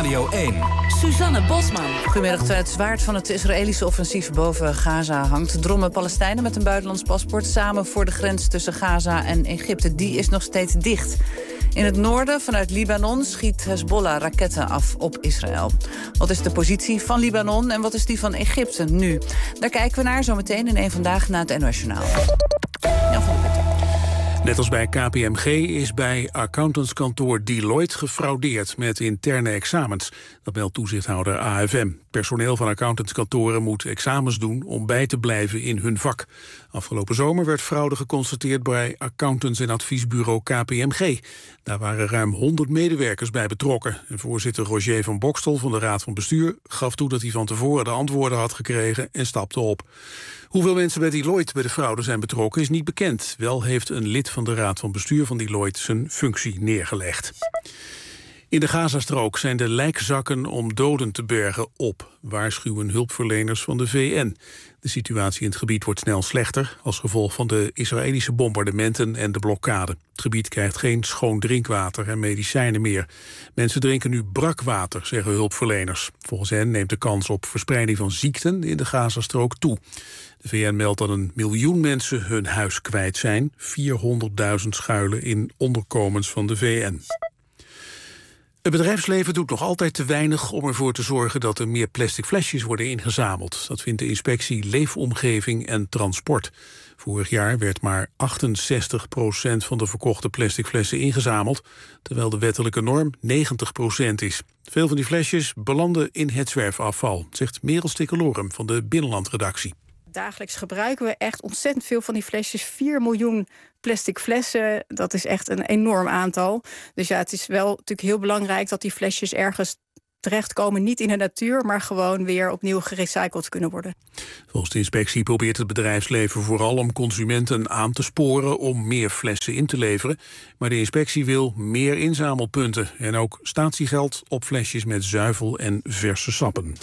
Radio 1. Suzanne Bosman. Goedemiddag. Terwijl het zwaard van het Israëlische offensief boven Gaza hangt, drommen Palestijnen met een buitenlands paspoort samen voor de grens tussen Gaza en Egypte. Die is nog steeds dicht. In het noorden, vanuit Libanon, schiet Hezbollah raketten af op Israël. Wat is de positie van Libanon en wat is die van Egypte nu? Daar kijken we naar zometeen in Eén Vandaag na het NOS Journaal. Jan van der Putten. Net als bij KPMG is bij accountantskantoor Deloitte gefraudeerd met interne examens. Dat meldt toezichthouder AFM. Personeel van accountantskantoren moet examens doen om bij te blijven in hun vak. Afgelopen zomer werd fraude geconstateerd bij accountants- en adviesbureau KPMG. Daar waren ruim 100 medewerkers bij betrokken. En voorzitter Roger van Bokstel van de Raad van Bestuur gaf toe dat hij van tevoren de antwoorden had gekregen en stapte op. Hoeveel mensen bij Deloitte bij de fraude zijn betrokken is niet bekend. Wel heeft een lid van de Raad van Bestuur van Deloitte zijn functie neergelegd. In de Gazastrook zijn de lijkzakken om doden te bergen op, waarschuwen hulpverleners van de VN. De situatie in het gebied wordt snel slechter als gevolg van de Israëlische bombardementen en de blokkade. Het gebied krijgt geen schoon drinkwater en medicijnen meer. Mensen drinken nu brakwater, zeggen hulpverleners. Volgens hen neemt de kans op verspreiding van ziekten in de Gazastrook toe. De VN meldt dat 1 miljoen mensen hun huis kwijt zijn. 400.000 schuilen in onderkomens van de VN. Het bedrijfsleven doet nog altijd te weinig om ervoor te zorgen dat er meer plastic flesjes worden ingezameld. Dat vindt de inspectie Leefomgeving en Transport. Vorig jaar werd maar 68% van de verkochte plastic flessen ingezameld, terwijl de wettelijke norm 90% is. Veel van die flesjes belanden in het zwerfafval, zegt Merel Stikkelorum van de Binnenlandredactie. Dagelijks gebruiken we echt ontzettend veel van die flesjes. 4 miljoen plastic flessen, dat is echt een enorm aantal. Dus ja, het is wel natuurlijk heel belangrijk dat die flesjes ergens terechtkomen. Niet in de natuur, maar gewoon weer opnieuw gerecycled kunnen worden. Volgens de inspectie probeert het bedrijfsleven vooral om consumenten aan te sporen om meer flessen in te leveren. Maar de inspectie wil meer inzamelpunten en ook statiegeld op flesjes met zuivel en verse sappen.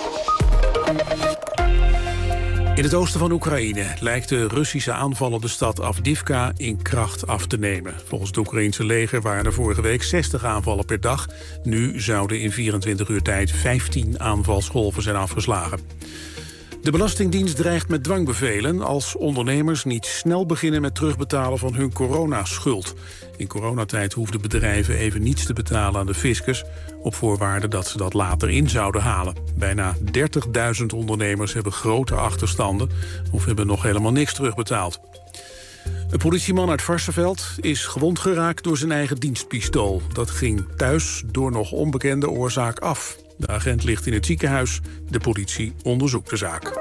In het oosten van Oekraïne lijkt de Russische aanval op de stad Avdiivka in kracht af te nemen. Volgens het Oekraïense leger waren er vorige week 60 aanvallen per dag. Nu zouden in 24 uur tijd 15 aanvalsgolven zijn afgeslagen. De Belastingdienst dreigt met dwangbevelen als ondernemers niet snel beginnen met terugbetalen van hun coronaschuld. In coronatijd hoefden bedrijven even niets te betalen aan de fiscus, op voorwaarde dat ze dat later in zouden halen. Bijna 30.000 ondernemers hebben grote achterstanden of hebben nog helemaal niks terugbetaald. Een politieman uit Varsseveld is gewond geraakt door zijn eigen dienstpistool. Dat ging thuis door nog onbekende oorzaak af. De agent ligt in het ziekenhuis. De politie onderzoekt de zaak.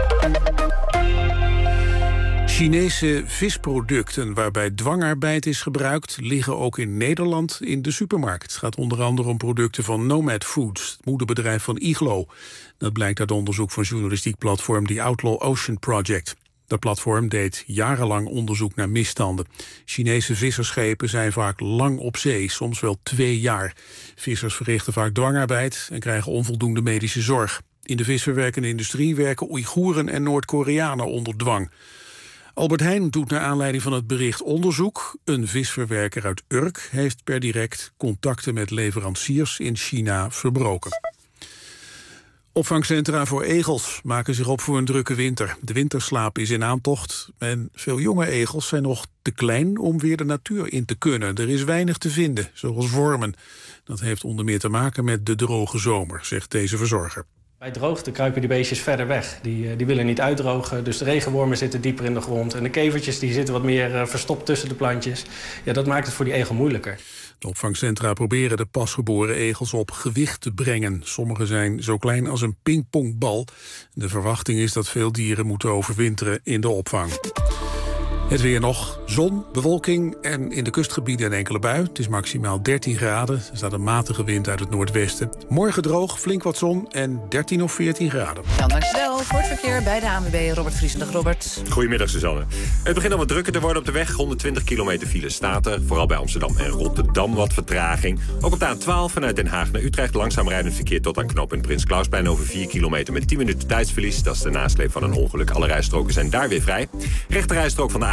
Chinese visproducten waarbij dwangarbeid is gebruikt liggen ook in Nederland in de supermarkt. Het gaat onder andere om producten van Nomad Foods, het moederbedrijf van Iglo. Dat blijkt uit onderzoek van journalistiek platform The Outlaw Ocean Project. Dat platform deed jarenlang onderzoek naar misstanden. Chinese vissersschepen zijn vaak lang op zee, soms wel 2 jaar. Vissers verrichten vaak dwangarbeid en krijgen onvoldoende medische zorg. In de visverwerkende industrie werken Oeigoeren en Noord-Koreanen onder dwang. Albert Heijn doet naar aanleiding van het bericht onderzoek. Een visverwerker uit Urk heeft per direct contacten met leveranciers in China verbroken. Opvangcentra voor egels maken zich op voor een drukke winter. De winterslaap is in aantocht en veel jonge egels zijn nog te klein om weer de natuur in te kunnen. Er is weinig te vinden, zoals wormen. Dat heeft onder meer te maken met de droge zomer, zegt deze verzorger. Bij droogte kruipen die beestjes verder weg. Die willen niet uitdrogen, dus de regenwormen zitten dieper in de grond. En de kevertjes die zitten wat meer verstopt tussen de plantjes. Ja, dat maakt het voor die egel moeilijker. De opvangcentra proberen de pasgeboren egels op gewicht te brengen. Sommige zijn zo klein als een pingpongbal. De verwachting is dat veel dieren moeten overwinteren in de opvang. Het weer nog. Zon, bewolking en in de kustgebieden een enkele bui. Het is maximaal 13 graden. Er staat een matige wind uit het noordwesten. Morgen droog, flink wat zon en 13 of 14 graden. Jan, dankjewel. Voor het verkeer bij de ANWB, Robert Vriesendag. Robert. Goedemiddag, Suzanne. Het begint al wat drukker te worden op de weg. 120 kilometer file staat er. Vooral bij Amsterdam en Rotterdam wat vertraging. Ook op de A12 vanuit Den Haag naar Utrecht langzaam rijdend verkeer tot aan knooppunt Prins Klausplein over 4 kilometer met 10 minuten tijdsverlies. Dat is de nasleep van een ongeluk. Alle rijstroken zijn daar weer vrij. Rechterrijstrook van de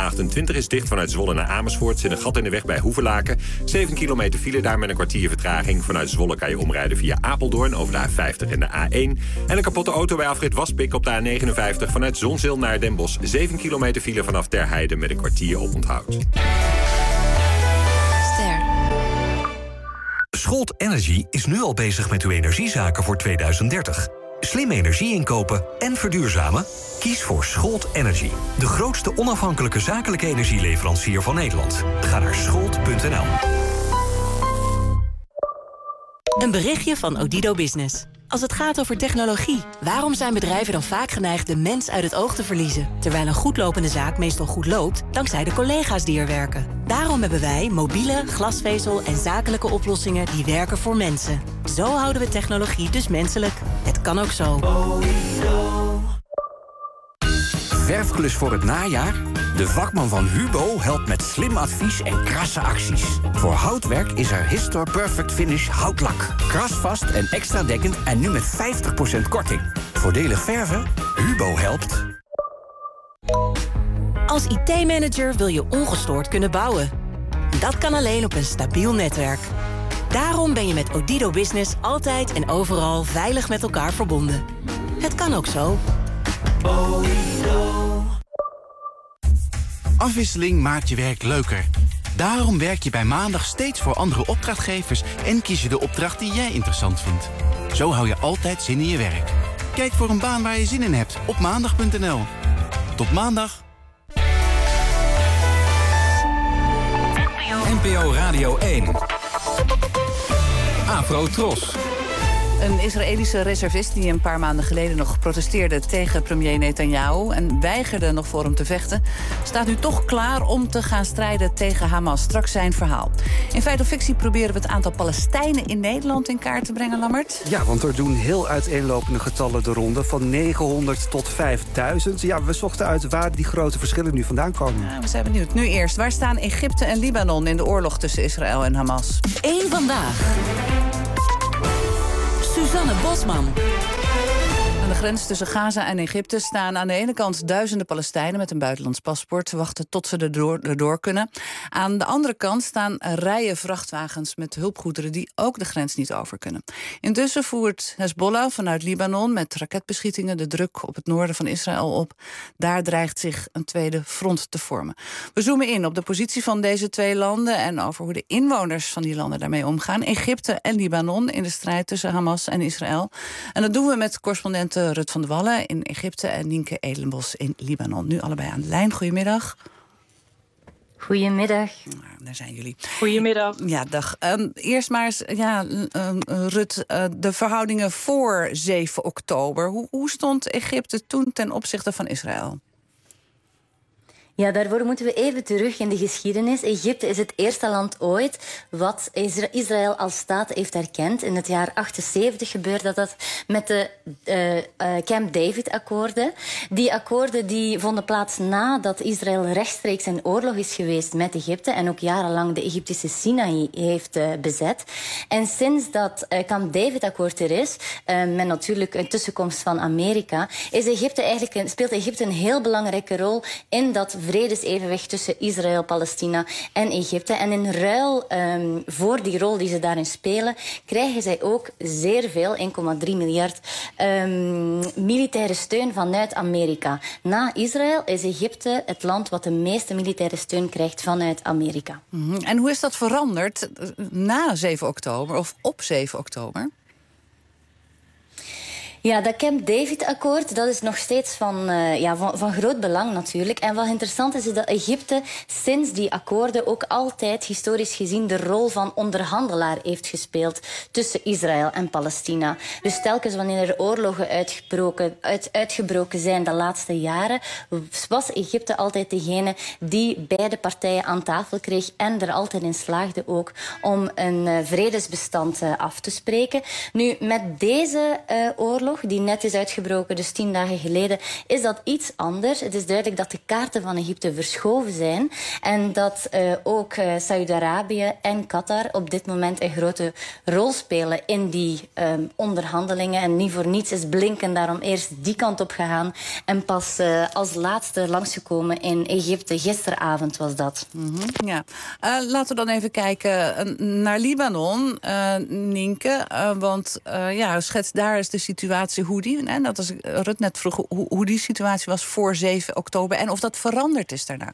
A28 is dicht vanuit Zwolle naar Amersfoort. Zit een gat in de weg bij Hoevelaken. 7 kilometer file daar met een kwartier vertraging. Vanuit Zwolle kan je omrijden via Apeldoorn over de A50 en de A1. En een kapotte auto bij afrit Waspik op de A59 vanuit Zonzeel naar Den Bosch. 7 kilometer file vanaf Ter Heide met een kwartier oponthoud. Scholt Energy is nu al bezig met uw energiezaken voor 2030. Slim energie inkopen en verduurzamen? Kies voor Scholt Energy. De grootste onafhankelijke zakelijke energieleverancier van Nederland. Ga naar scholt.nl. Een berichtje van Odido Business. Als het gaat over technologie, waarom zijn bedrijven dan vaak geneigd de mens uit het oog te verliezen? Terwijl een goedlopende zaak meestal goed loopt, dankzij de collega's die er werken. Daarom hebben wij mobiele, glasvezel en zakelijke oplossingen die werken voor mensen. Zo houden we technologie dus menselijk. Het kan ook zo. Verfklus voor het najaar? De vakman van Hubo helpt met slim advies en krasse acties. Voor houtwerk is er Histor Perfect Finish houtlak. Krasvast en extra dekkend en nu met 50% korting. Voordelig verven? Hubo helpt. Als IT-manager wil je ongestoord kunnen bouwen. Dat kan alleen op een stabiel netwerk. Daarom ben je met Odido Business altijd en overal veilig met elkaar verbonden. Het kan ook zo. Afwisseling maakt je werk leuker. Daarom werk je bij Maandag steeds voor andere opdrachtgevers en kies je de opdracht die jij interessant vindt. Zo hou je altijd zin in je werk. Kijk voor een baan waar je zin in hebt op maandag.nl. Tot maandag. NPO Radio 1. Afro Tros. Een Israëlische reservist die een paar maanden geleden nog protesteerde tegen premier Netanyahu en weigerde nog voor hem te vechten, staat nu toch klaar om te gaan strijden tegen Hamas. Straks zijn verhaal. In Feit of Fictie proberen we het aantal Palestijnen in Nederland in kaart te brengen, Lammert. Ja, want er doen heel uiteenlopende getallen de ronde, van 900 tot 5000. Ja, we zochten uit waar die grote verschillen nu vandaan komen. Ja, we zijn benieuwd. Nu eerst, waar staan Egypte en Libanon in de oorlog tussen Israël en Hamas? Eén vandaag. Suzanne Bosman. Aan de grens tussen Gaza en Egypte staan aan de ene kant duizenden Palestijnen met een buitenlands paspoort te wachten tot ze erdoor kunnen. Aan de andere kant staan rijen vrachtwagens met hulpgoederen die ook de grens niet over kunnen. Intussen voert Hezbollah vanuit Libanon met raketbeschietingen de druk op het noorden van Israël op. Daar dreigt zich een tweede front te vormen. We zoomen in op de positie van deze twee landen en over hoe de inwoners van die landen daarmee omgaan. Egypte en Libanon in de strijd tussen Hamas en Israël. En dat doen we met correspondenten Rut van der Wallen in Egypte en Nienke Edelenbos in Libanon. Nu allebei aan de lijn. Goedemiddag. Goedemiddag. Nou, daar zijn jullie. Goedemiddag. Ja, dag. Eerst maar eens, Rut, de verhoudingen voor 7 oktober. Hoe stond Egypte toen ten opzichte van Israël? Ja, daarvoor moeten we even terug in de geschiedenis. Egypte is het eerste land ooit wat Israël als staat heeft erkend. In het jaar 78 gebeurde dat met de Camp David-akkoorden. Die akkoorden die vonden plaats nadat Israël rechtstreeks in oorlog is geweest met Egypte en ook jarenlang de Egyptische Sinaï heeft bezet. En sinds dat Camp David-akkoord er is, met natuurlijk een tussenkomst van Amerika, speelt Egypte een heel belangrijke rol in dat vredesevenwicht tussen Israël, Palestina en Egypte. En in ruil voor die rol die ze daarin spelen, krijgen zij ook zeer veel, 1,3 miljard, militaire steun vanuit Amerika. Na Israël is Egypte het land wat de meeste militaire steun krijgt vanuit Amerika. En hoe is dat veranderd na 7 oktober of op 7 oktober? Ja, dat Camp David-akkoord, dat is nog steeds van groot belang natuurlijk. En wat interessant is dat Egypte sinds die akkoorden ook altijd historisch gezien de rol van onderhandelaar heeft gespeeld tussen Israël en Palestina. Dus telkens wanneer er oorlogen uitgebroken zijn de laatste jaren, was Egypte altijd degene die beide partijen aan tafel kreeg en er altijd in slaagde ook om een vredesbestand af te spreken. Nu, met deze oorlog oorlog die net is uitgebroken, dus 10 dagen geleden, is dat iets anders. Het is duidelijk dat de kaarten van Egypte verschoven zijn en dat ook Saudi-Arabië en Qatar op dit moment een grote rol spelen in die onderhandelingen. En niet voor niets is Blinken daarom eerst die kant op gegaan en pas als laatste langsgekomen in Egypte. Gisteravond was dat. Ja. Laten we dan even kijken naar Libanon, Nienke. Want schets daar is de situatie hoe die... En dat is Rut net vroeg hoe die situatie was voor 7 oktober... en of dat veranderd is daarna.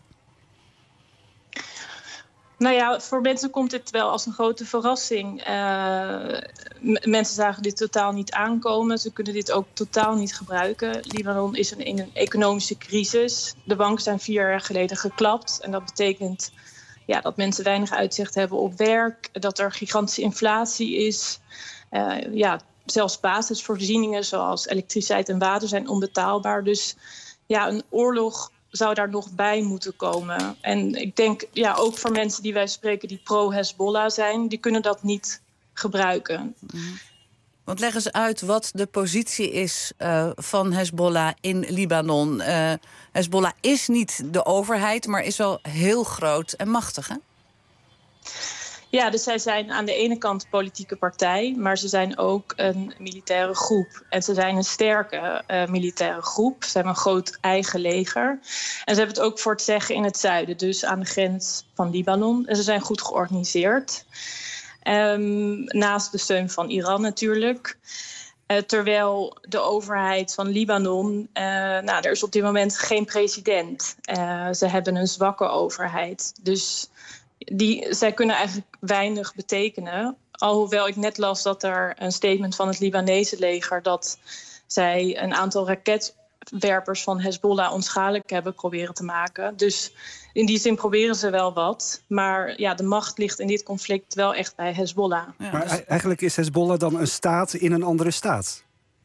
Nou ja, voor mensen komt dit wel als een grote verrassing. Mensen zagen dit totaal niet aankomen. Ze kunnen dit ook totaal niet gebruiken. Libanon is in een economische crisis. De banken zijn 4 jaar geleden geklapt. En dat betekent dat mensen weinig uitzicht hebben op werk. Dat er gigantische inflatie is. Zelfs basisvoorzieningen zoals elektriciteit en water zijn onbetaalbaar. Dus een oorlog zou daar nog bij moeten komen. En ik denk, ook voor mensen die wij spreken die pro-Hezbollah zijn, die kunnen dat niet gebruiken. Want leg eens uit wat de positie is van Hezbollah in Libanon. Hezbollah is niet de overheid, maar is wel heel groot en machtig, hè? Ja, dus zij zijn aan de ene kant een politieke partij, maar ze zijn ook een militaire groep. En ze zijn een sterke militaire groep. Ze hebben een groot eigen leger. En ze hebben het ook voor het zeggen in het zuiden, dus aan de grens van Libanon. En ze zijn goed georganiseerd. Naast de steun van Iran natuurlijk. Terwijl de overheid van Libanon... er is op dit moment geen president. Ze hebben een zwakke overheid. Dus zij kunnen eigenlijk weinig betekenen. Alhoewel ik net las dat er een statement van het Libanese leger... dat zij een aantal raketwerpers van Hezbollah onschadelijk hebben proberen te maken. Dus in die zin proberen ze wel wat. Maar de macht ligt in dit conflict wel echt bij Hezbollah. Ja, maar eigenlijk is Hezbollah dan een staat in een andere staat?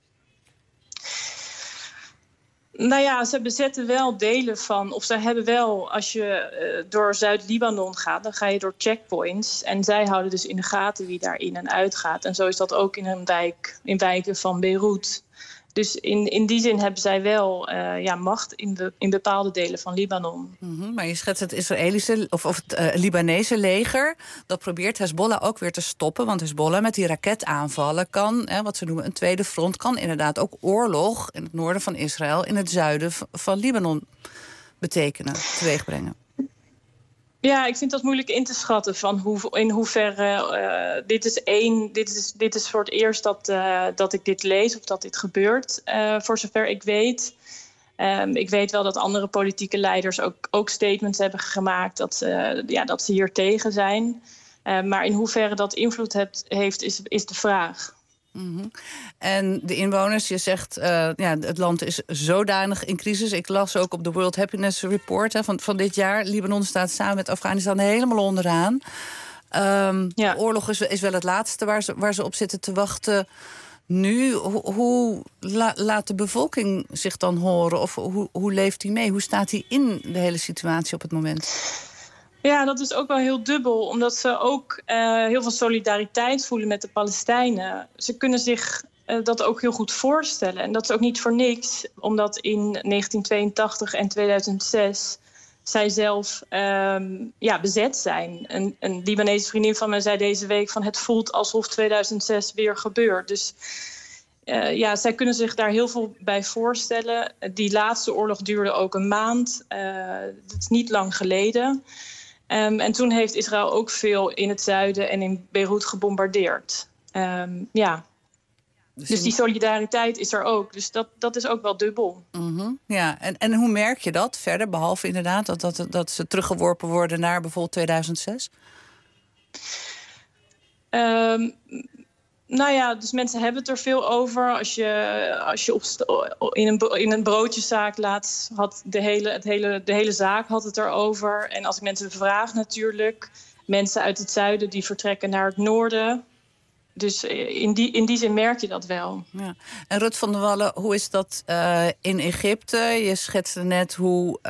Nou ja, ze bezetten wel delen van... of ze hebben wel, als je door Zuid-Libanon gaat... dan ga je door checkpoints. En zij houden dus in de gaten wie daar in en uit gaat. En zo is dat ook in wijken van Beirut. Dus in die zin hebben zij wel macht in bepaalde delen van Libanon. Maar je schetst het Israëlische of het Libanese leger. Dat probeert Hezbollah ook weer te stoppen. Want Hezbollah met die raketaanvallen kan, wat ze noemen een tweede front... kan inderdaad ook oorlog in het noorden van Israël... in het zuiden van Libanon betekenen, teweegbrengen. Ja, ik vind dat moeilijk in te schatten van in hoeverre... Dit is voor het eerst dat ik dit lees of dat dit gebeurt, voor zover ik weet. Ik weet wel dat andere politieke leiders ook statements hebben gemaakt... dat ze hier tegen zijn. Maar in hoeverre dat invloed heeft, is de vraag. En de inwoners, je zegt, het land is zodanig in crisis. Ik las ook op de World Happiness Report van dit jaar. Libanon staat samen met Afghanistan helemaal onderaan. De oorlog is wel het laatste waar ze op zitten te wachten. Nu, hoe laat de bevolking zich dan horen? Of hoe leeft die mee? Hoe staat die in de hele situatie op het moment? Ja, dat is ook wel heel dubbel. Omdat ze ook heel veel solidariteit voelen met de Palestijnen. Ze kunnen zich dat ook heel goed voorstellen. En dat is ook niet voor niks. Omdat in 1982 en 2006 zij zelf bezet zijn. Een Libanese vriendin van mij zei deze week van... het voelt alsof 2006 weer gebeurt. Dus zij kunnen zich daar heel veel bij voorstellen. Die laatste oorlog duurde ook een maand. Dat is niet lang geleden. En toen heeft Israël ook veel in het zuiden en in Beirut gebombardeerd. Dus die solidariteit is er ook. Dus dat is ook wel dubbel. Ja, en hoe merk je dat verder? Behalve inderdaad dat ze teruggeworpen worden naar bijvoorbeeld 2006? Dus mensen hebben het er veel over. Als je in een broodjeszaak laatst had de hele zaak had het erover. En als ik mensen vraag natuurlijk, mensen uit het zuiden die vertrekken naar het noorden. Dus in die zin merk je dat wel. Ja. En Rut van der Wallen, hoe is dat in Egypte? Je schetste net hoe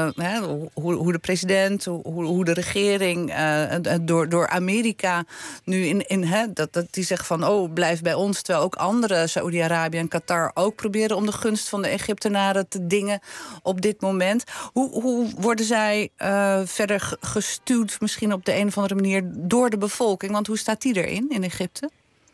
de president, hoe de regering door Amerika nu dat die zegt van blijf bij ons, terwijl ook andere, Saoedi-Arabië en Qatar, ook proberen om de gunst van de Egyptenaren te dingen op dit moment. Hoe worden zij verder gestuurd, misschien op de een of andere manier, door de bevolking? Want hoe staat die erin in Egypte?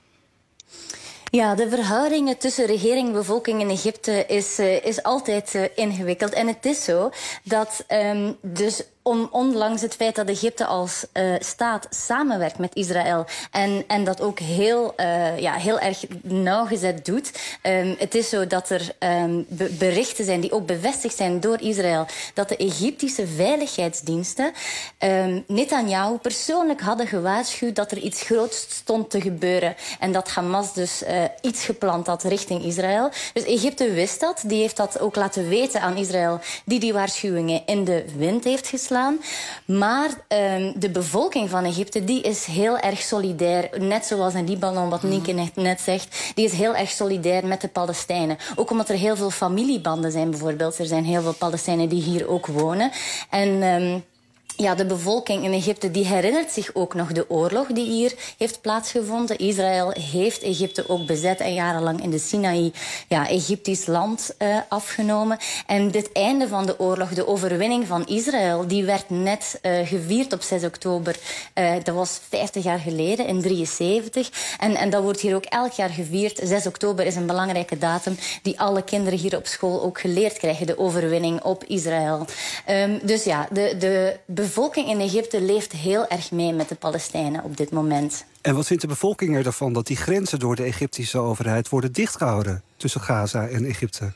Ja, de verhoudingen tussen regering en bevolking in Egypte is altijd ingewikkeld. En het is zo dat dus ondanks het feit dat Egypte als staat samenwerkt met Israël en dat ook heel erg nauwgezet doet. Het is zo dat er berichten zijn die ook bevestigd zijn door Israël dat de Egyptische veiligheidsdiensten Netanyahu persoonlijk hadden gewaarschuwd dat er iets groots stond te gebeuren en dat Hamas dus iets gepland had richting Israël. Dus Egypte wist dat. Die heeft dat ook laten weten aan Israël, die waarschuwingen in de wind heeft geslagen. Maar de bevolking van Egypte die is heel erg solidair. Net zoals in Libanon, wat Nienke net zegt. Die is heel erg solidair met de Palestijnen. Ook omdat er heel veel familiebanden zijn bijvoorbeeld. Er zijn heel veel Palestijnen die hier ook wonen. En de bevolking in Egypte die herinnert zich ook nog de oorlog die hier heeft plaatsgevonden. Israël heeft Egypte ook bezet en jarenlang in de Sinaï Egyptisch land afgenomen. En dit einde van de oorlog, de overwinning van Israël, die werd net gevierd op 6 oktober. Dat was 50 jaar geleden, in 1973. En dat wordt hier ook elk jaar gevierd. 6 oktober is een belangrijke datum die alle kinderen hier op school ook geleerd krijgen. De overwinning op Israël. Dus ja, de bevolking in Egypte leeft heel erg mee met de Palestijnen op dit moment. En wat vindt de bevolking ervan dat die grenzen door de Egyptische overheid worden dichtgehouden tussen Gaza en Egypte?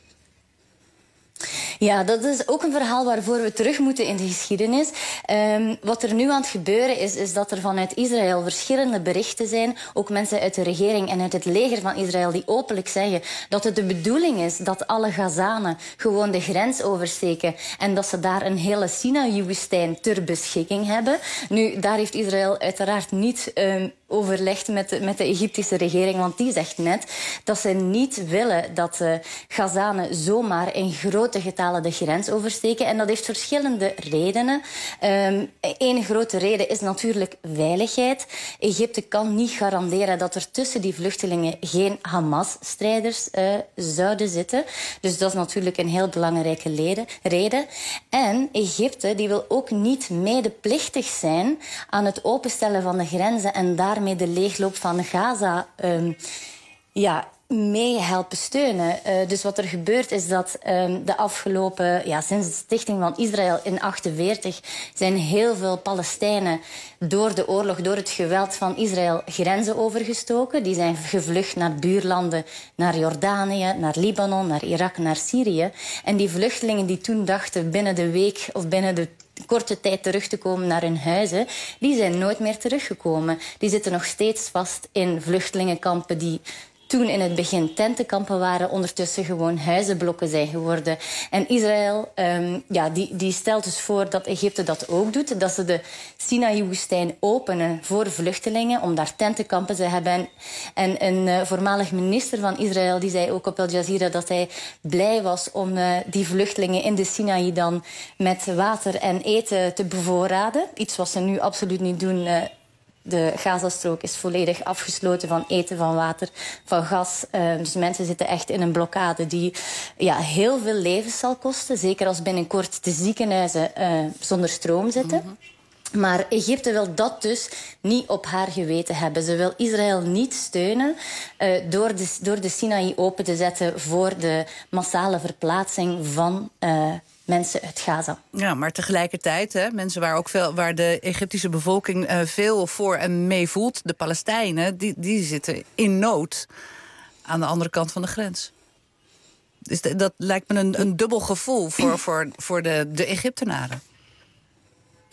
Ja, dat is ook een verhaal waarvoor we terug moeten in de geschiedenis. Wat er nu aan het gebeuren is dat er vanuit Israël verschillende berichten zijn. Ook mensen uit de regering en uit het leger van Israël die openlijk zeggen dat het de bedoeling is dat alle Gazanen gewoon de grens oversteken en dat ze daar een hele Sinaï-woestijn ter beschikking hebben. Nu, daar heeft Israël uiteraard niet overlegd met de Egyptische regering, want die zegt net dat ze niet willen dat Gazanen zomaar in grote getalen de grens oversteken. En dat heeft verschillende redenen. Eén grote reden is natuurlijk veiligheid. Egypte kan niet garanderen dat er tussen die vluchtelingen geen Hamas-strijders zouden zitten. Dus dat is natuurlijk een heel belangrijke reden. En Egypte die wil ook niet medeplichtig zijn aan het openstellen van de grenzen en daarmee de leegloop van Gaza mee helpen steunen. Dus wat er gebeurt is dat de afgelopen, sinds de stichting van Israël in 1948, zijn heel veel Palestijnen door de oorlog, door het geweld van Israël, grenzen overgestoken. Die zijn gevlucht naar buurlanden, naar Jordanië, naar Libanon, naar Irak, naar Syrië. En die vluchtelingen die toen dachten binnen de week of binnen de korte tijd terug te komen naar hun huizen, die zijn nooit meer teruggekomen. Die zitten nog steeds vast in vluchtelingenkampen die toen in het begin tentenkampen waren, ondertussen gewoon huizenblokken zijn geworden. En Israël die stelt dus voor dat Egypte dat ook doet. Dat ze de Sinaï-woestijn openen voor vluchtelingen, om daar tentenkampen te hebben. En een voormalig minister van Israël die zei ook op Al Jazeera dat hij blij was om die vluchtelingen in de Sinaï dan met water en eten te bevoorraden. Iets wat ze nu absoluut niet doen. De Gazastrook is volledig afgesloten van eten, van water, van gas. Dus mensen zitten echt in een blokkade die heel veel levens zal kosten. Zeker als binnenkort de ziekenhuizen zonder stroom zitten. Mm-hmm. Maar Egypte wil dat dus niet op haar geweten hebben. Ze wil Israël niet steunen door de Sinaï open te zetten voor de massale verplaatsing van mensen uit Gaza. Ja, maar tegelijkertijd, mensen waar de Egyptische bevolking veel voor en mee voelt, de Palestijnen, die zitten in nood aan de andere kant van de grens. Dus dat lijkt me een dubbel gevoel voor de Egyptenaren.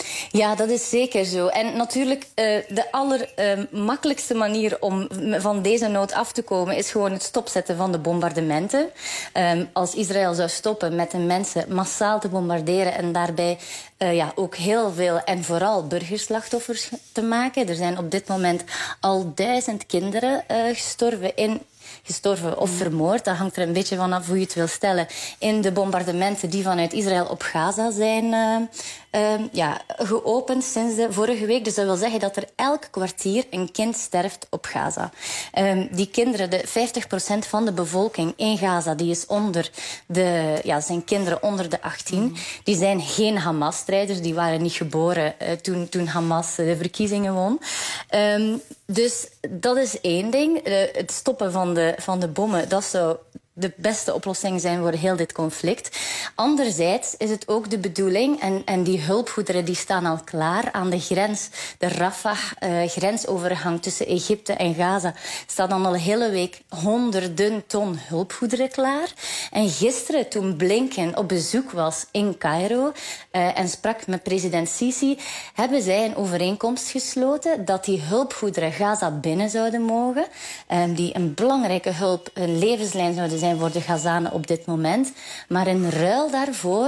Ja, dat is zeker zo. En natuurlijk, de allermakkelijkste manier om van deze nood af te komen is gewoon het stopzetten van de bombardementen. Als Israël zou stoppen met de mensen massaal te bombarderen en daarbij ook heel veel en vooral burgerslachtoffers te maken. Er zijn op dit moment al 1000 kinderen gestorven of vermoord. Dat hangt er een beetje vanaf hoe je het wil stellen. In de bombardementen die vanuit Israël op Gaza zijn geopend sinds de vorige week. Dus dat wil zeggen dat er elk kwartier een kind sterft op Gaza. Die kinderen, de 50% van de bevolking in Gaza, die is zijn kinderen onder de 18. Die zijn geen Hamas-strijders. Die waren niet geboren toen Hamas de verkiezingen won. Dus dat is één ding. Het stoppen van de bommen, dat zou de beste oplossing zijn voor heel dit conflict. Anderzijds is het ook de bedoeling, en die hulpgoederen die staan al klaar aan de grens, de Rafah-grensovergang tussen Egypte en Gaza, staan dan al een hele week 100 ton hulpgoederen klaar. En gisteren, toen Blinken op bezoek was in Cairo en sprak met president Sisi, hebben zij een overeenkomst gesloten dat die hulpgoederen Gaza binnen zouden mogen, die een belangrijke hulp, een levenslijn zouden zijn voor de Gazanen op dit moment. Maar in ruil daarvoor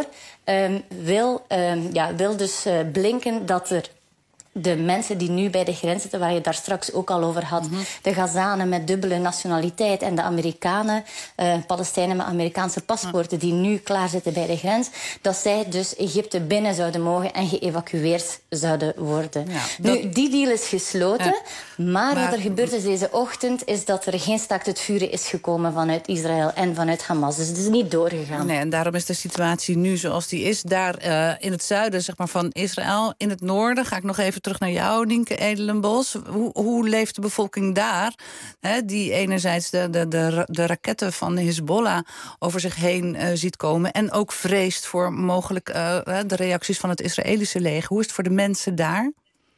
wil dus Blinken dat er de mensen die nu bij de grens zitten, waar je daar straks ook al over had, de Gazanen met dubbele nationaliteit en de Amerikanen, Palestijnen met Amerikaanse paspoorten die nu klaar zitten bij de grens, dat zij dus Egypte binnen zouden mogen en geëvacueerd zouden worden. Ja, nu, die deal is gesloten, maar wat er gebeurd is deze ochtend, is dat er geen staakt het vuren is gekomen vanuit Israël en vanuit Hamas. Dus het is niet doorgegaan. Nee, en daarom is de situatie nu zoals die is. Daar in het zuiden van Israël, in het noorden, ga ik nog even terug naar jou, Nienke Edelenbos. Hoe leeft de bevolking daar? Die enerzijds de raketten van Hezbollah over zich heen ziet komen en ook vreest voor mogelijk de reacties van het Israëlische leger. Hoe is het voor de mensen daar?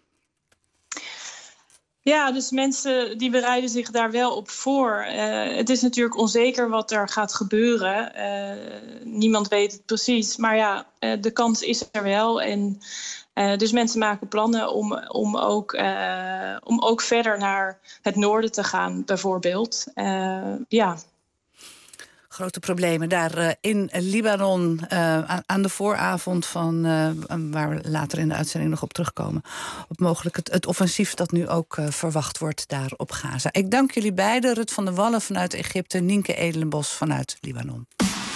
Ja, dus mensen die bereiden zich daar wel op voor. Het is natuurlijk onzeker wat er gaat gebeuren. Niemand weet het precies. Maar ja, de kans is er wel. En dus mensen maken plannen om ook verder naar het noorden te gaan, bijvoorbeeld. Grote problemen daar in Libanon aan de vooravond van, waar we later in de uitzending nog op terugkomen, op mogelijk het offensief dat nu ook verwacht wordt daar op Gaza. Ik dank jullie beiden, Rut van der Wallen vanuit Egypte, Nienke Edelenbos vanuit Libanon.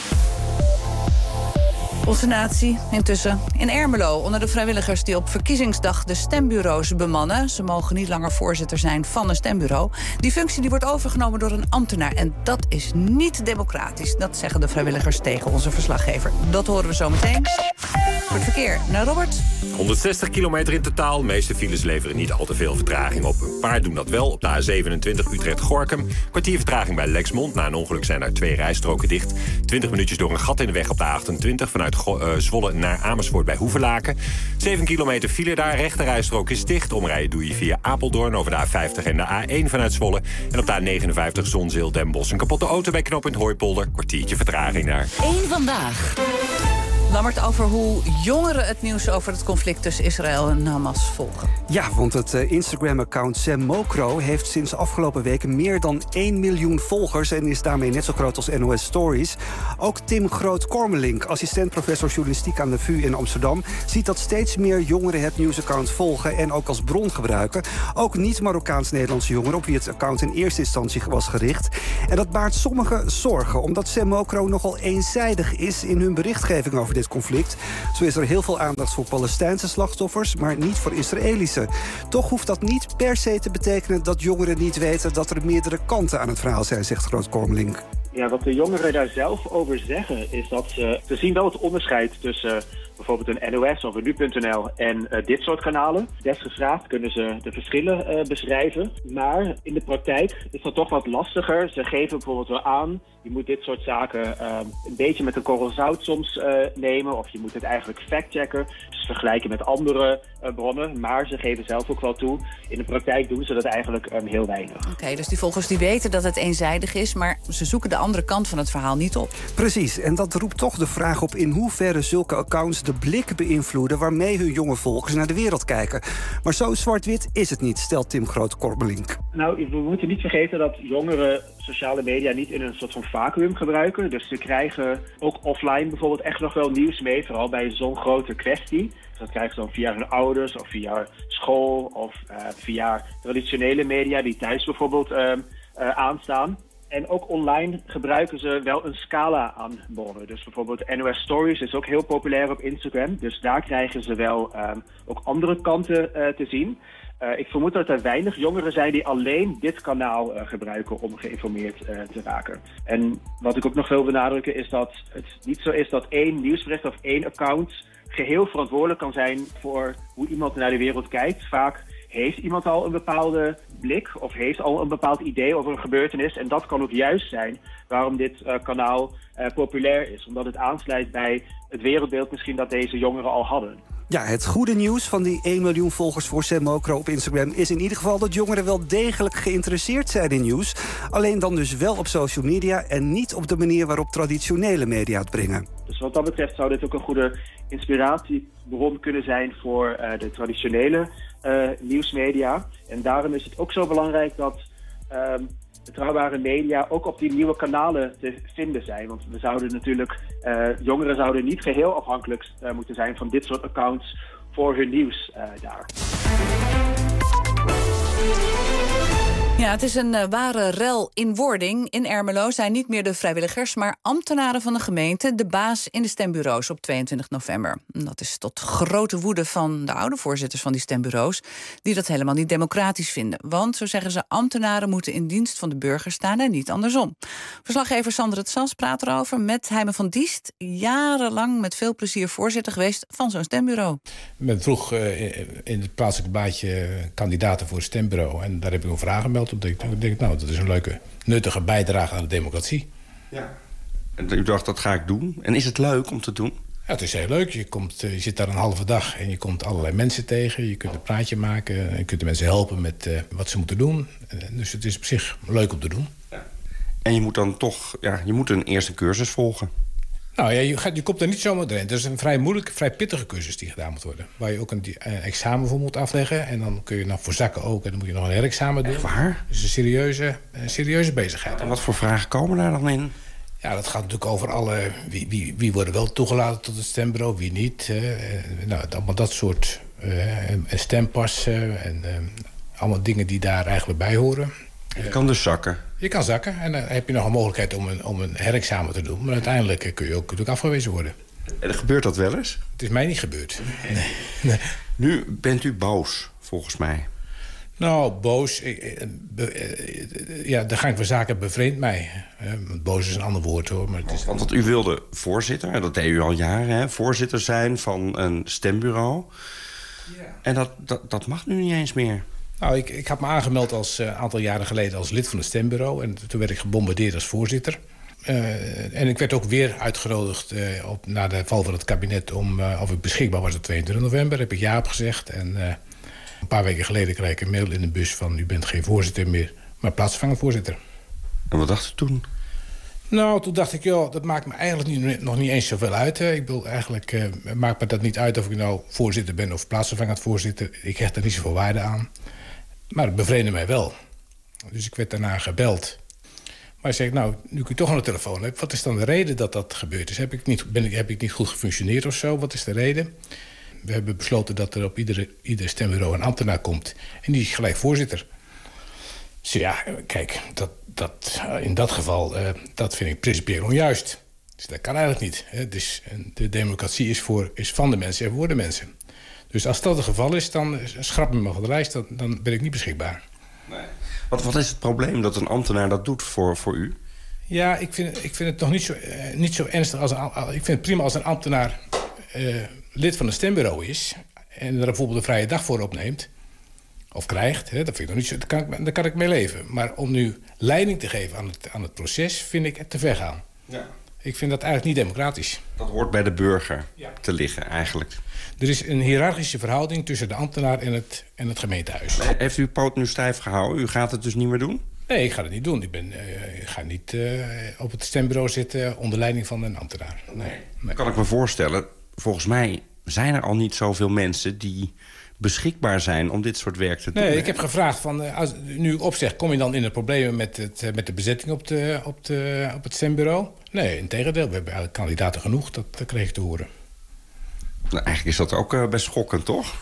Onze natie intussen in Ermelo onder de vrijwilligers die op verkiezingsdag de stembureaus bemannen. Ze mogen niet langer voorzitter zijn van een stembureau. Die functie die wordt overgenomen door een ambtenaar en dat is niet democratisch. Dat zeggen de vrijwilligers tegen onze verslaggever. Dat horen we zo meteen. Voor het verkeer naar Robert. 160 kilometer in totaal. De meeste files leveren niet al te veel vertraging op. Een paar doen dat wel. Op de A27 Utrecht-Gorkum. Kwartier vertraging bij Lexmond. Na een ongeluk zijn er 2 rijstroken dicht. 20 minuutjes door een gat in de weg op de A28 vanuit Zwolle naar Amersfoort bij Hoevelaken. 7 kilometer file daar. Rechterrijstrook is dicht. Omrijden doe je via Apeldoorn over de A50 en de A1 vanuit Zwolle. En op de A59 Zonzeel-Den Bosch. Een kapotte auto bij knooppunt Hooipolder. Kwartiertje vertraging daar. 1 vandaag. Lammert, over hoe jongeren het nieuws over het conflict tussen Israël en Hamas volgen. Ja, want het Instagram-account Sam Mokro heeft sinds afgelopen weken meer dan 1 miljoen volgers en is daarmee net zo groot als NOS Stories. Ook Tim Groot-Kormelink, assistent-professor journalistiek aan de VU in Amsterdam, ziet dat steeds meer jongeren het nieuwsaccount volgen en ook als bron gebruiken. Ook niet-Marokkaans-Nederlandse jongeren op wie het account in eerste instantie was gericht. En dat baart sommigen zorgen, omdat Sam Mokro nogal eenzijdig is in hun berichtgeving over dit conflict. Zo is er heel veel aandacht voor Palestijnse slachtoffers, maar niet voor Israëlische. Toch hoeft dat niet per se te betekenen dat jongeren niet weten dat er meerdere kanten aan het verhaal zijn, zegt Groot-Kormelink. Ja, wat de jongeren daar zelf over zeggen is dat ze zien wel het onderscheid tussen bijvoorbeeld een NOS of een nu.nl en dit soort kanalen. Desgevraagd kunnen ze de verschillen beschrijven. Maar in de praktijk is dat toch wat lastiger. Ze geven bijvoorbeeld wel aan, je moet dit soort zaken een beetje met een korrel zout soms nemen. Of je moet het eigenlijk factchecken. Dus vergelijken met andere bronnen. Maar ze geven zelf ook wel toe, in de praktijk doen ze dat eigenlijk heel weinig. Oké, dus die volgers die weten dat het eenzijdig is, maar ze zoeken de andere kant van het verhaal niet op. Precies, en dat roept toch de vraag op in hoeverre zulke accounts de de blik beïnvloeden waarmee hun jonge volgers naar de wereld kijken. Maar zo zwart-wit is het niet, stelt Tim Groot-Korbelink. Nou, we moeten niet vergeten dat jongeren sociale media niet in een soort van vacuüm gebruiken. Dus ze krijgen ook offline bijvoorbeeld echt nog wel nieuws mee, vooral bij zo'n grote kwestie. Dus dat krijgen ze dan via hun ouders of via school of via traditionele media die thuis bijvoorbeeld aanstaan. En ook online gebruiken ze wel een scala aan bronnen. Dus bijvoorbeeld NOS Stories is ook heel populair op Instagram. Dus daar krijgen ze wel ook andere kanten te zien. Ik vermoed dat er weinig jongeren zijn die alleen dit kanaal gebruiken om geïnformeerd te raken. En wat ik ook nog wil benadrukken is dat het niet zo is dat één nieuwsbericht of één account geheel verantwoordelijk kan zijn voor hoe iemand naar de wereld kijkt. Vaak heeft iemand al een bepaalde blik of heeft al een bepaald idee over een gebeurtenis. En dat kan ook juist zijn waarom dit kanaal populair is. Omdat het aansluit bij het wereldbeeld misschien dat deze jongeren al hadden. Ja, het goede nieuws van die 1 miljoen volgers voor Sam Mokro op Instagram is in ieder geval dat jongeren wel degelijk geïnteresseerd zijn in nieuws. Alleen dan dus wel op social media en niet op de manier waarop traditionele media het brengen. Dus wat dat betreft zou dit ook een goede inspiratiebron kunnen zijn voor de traditionele nieuwsmedia. En daarom is het ook zo belangrijk dat betrouwbare media ook op die nieuwe kanalen te vinden zijn. Want we zouden natuurlijk, jongeren zouden niet geheel afhankelijk moeten zijn van dit soort accounts voor hun nieuws daar. Ja, het is een ware rel in wording. In Ermelo zijn niet meer de vrijwilligers, maar ambtenaren van de gemeente de baas in de stembureaus op 22 november. Dat is tot grote woede van de oude voorzitters van die stembureaus, die dat helemaal niet democratisch vinden. Want, zo zeggen ze, ambtenaren moeten in dienst van de burger staan en niet andersom. Verslaggever Sander het Sas praat erover met Heime van Diest, jarenlang met veel plezier voorzitter geweest van zo'n stembureau. Ik ben vroeg in het plaatselijke blaadje kandidaten voor het stembureau. En daar heb ik een vraag gemeld. Ik denk, nou, dat is een leuke, nuttige bijdrage aan de democratie. Ja. En u dacht, dat ga ik doen. En is het leuk om te doen? Ja, het is heel leuk. Je zit daar een halve dag en je komt allerlei mensen tegen. Je kunt een praatje maken. Je kunt de mensen helpen met wat ze moeten doen. Dus het is op zich leuk om te doen. Ja. En je moet dan toch, je moet een eerste cursus volgen. Nou ja, je komt er niet zomaar doorheen. Het is een vrij moeilijke, vrij pittige cursus die gedaan moet worden. Waar je ook een examen voor moet afleggen. En dan kun je nog voor zakken ook. En dan moet je nog een herexamen doen. Echt waar? Dus een serieuze bezigheid. En wat voor vragen komen daar dan in? Ja, dat gaat natuurlijk over alle... Wie worden wel toegelaten tot het stembureau, wie niet. Allemaal dat soort stempassen en allemaal dingen die daar eigenlijk bij horen. Je kan dus zakken. Je kan zakken en dan heb je nog een mogelijkheid om een herexamen te doen. Maar uiteindelijk kun je ook natuurlijk afgewezen worden. En gebeurt dat wel eens? Het is mij niet gebeurd. Nee. Nu bent u boos, volgens mij. Nou, boos... de gang van zaken bevreemdt mij. Boos is een ander woord, hoor. Maar het is... Want u wilde voorzitter, en dat deed u al jaren, voorzitter zijn van een stembureau. Ja. En dat mag nu niet eens meer. Nou, ik had me aangemeld een aantal jaren geleden als lid van het stembureau. En toen werd ik gebombardeerd als voorzitter. En ik werd ook weer uitgenodigd na de val van het kabinet of ik beschikbaar was op 22 november. Heb ik ja op gezegd. En een paar weken geleden kreeg ik een mail in de bus van... u bent geen voorzitter meer, maar plaatsvervangend voorzitter. En wat dacht u toen? Nou, toen dacht ik, dat maakt me eigenlijk nog niet eens zoveel uit. Ik bedoel, eigenlijk maakt me dat niet uit of ik nou voorzitter ben of plaatsvervangend voorzitter. Ik hecht er niet zoveel waarde aan. Maar het bevreemdde mij wel. Dus ik werd daarna gebeld. Maar zei ik, nou, nu ik u toch aan de telefoon heb... wat is dan de reden dat dat gebeurd is? Heb ik niet goed gefunctioneerd of zo? Wat is de reden? We hebben besloten dat er op ieder stembureau een ambtenaar komt. En die is gelijk voorzitter. Dus ja, kijk, in dat geval, dat vind ik principieel onjuist. Dus dat kan eigenlijk niet. Hè? Dus de democratie is van de mensen en voor de mensen. Dus als dat het geval is, dan schrap me maar van de lijst. Dan ben ik niet beschikbaar. Nee. Wat is het probleem dat een ambtenaar dat doet voor u? Ja, ik vind het nog niet zo ernstig. Ik vind het prima als een ambtenaar lid van een stembureau is... en er bijvoorbeeld een vrije dag voor opneemt... of krijgt, hè, dat vind ik nog niet zo, daar kan ik mee leven. Maar om nu leiding te geven aan het proces... vind ik het te ver gaan. Ja. Ik vind dat eigenlijk niet democratisch. Dat hoort bij de burger te liggen, eigenlijk. Er is een hiërarchische verhouding tussen de ambtenaar en het gemeentehuis. Heeft u uw poot nu stijf gehouden? U gaat het dus niet meer doen? Nee, ik ga het niet doen. Ik ga niet op het stembureau zitten onder leiding van een ambtenaar. Nee. Kan ik me voorstellen, volgens mij zijn er al niet zoveel mensen die beschikbaar zijn om dit soort werk te doen. Nee, ik heb gevraagd van, nu ik opzeg, kom je dan in de problemen met de bezetting op het stembureau? Nee, integendeel, we hebben eigenlijk kandidaten genoeg, dat kreeg ik te horen. Nou, eigenlijk is dat ook best schokkend, toch?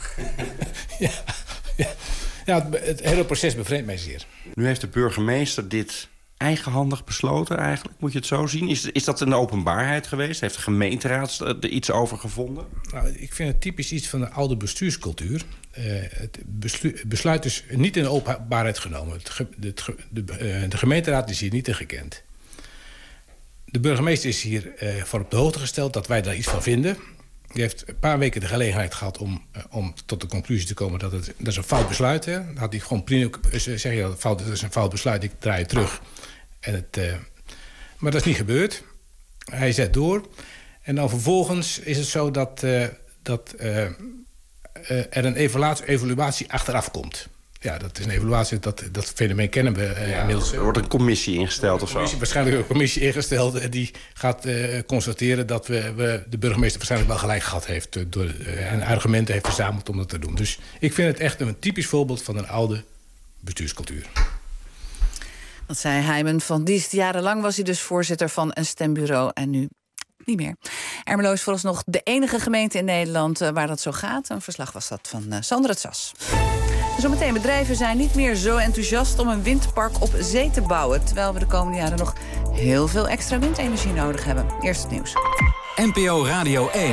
Ja, het hele proces bevreemdt mij zeer. Nu heeft de burgemeester dit eigenhandig besloten eigenlijk, moet je het zo zien? Is dat een openbaarheid geweest? Heeft de gemeenteraad er iets over gevonden? Nou, ik vind het typisch iets van de oude bestuurscultuur. Het besluit is niet in de openbaarheid genomen. De gemeenteraad is hier niet in gekend. De burgemeester is hier voor op de hoogte gesteld dat wij daar iets van vinden. Die heeft een paar weken de gelegenheid gehad om tot de conclusie te komen dat is een fout besluit is. Dan had hij gewoon prima zeg je dat is een fout besluit, ik draai het terug. Maar dat is niet gebeurd. Hij zet door. En dan vervolgens is het zo dat er een evaluatie achteraf komt. Ja, dat is een evaluatie, dat fenomeen kennen we inmiddels. Er wordt een commissie ingesteld of zo? Waarschijnlijk een commissie ingesteld die gaat constateren dat de burgemeester waarschijnlijk wel gelijk gehad heeft en argumenten heeft verzameld om dat te doen. Dus ik vind het echt een typisch voorbeeld van een oude bestuurscultuur. Dat zei Heimen van Diest. Jarenlang was hij dus voorzitter van een stembureau en nu niet meer. Ermelo is vooralsnog de enige gemeente in Nederland waar dat zo gaat. Een verslag was dat van Sandra Sas. Zometeen, bedrijven zijn niet meer zo enthousiast om een windpark op zee te bouwen, terwijl we de komende jaren nog heel veel extra windenergie nodig hebben. Eerst het nieuws. NPO Radio 1.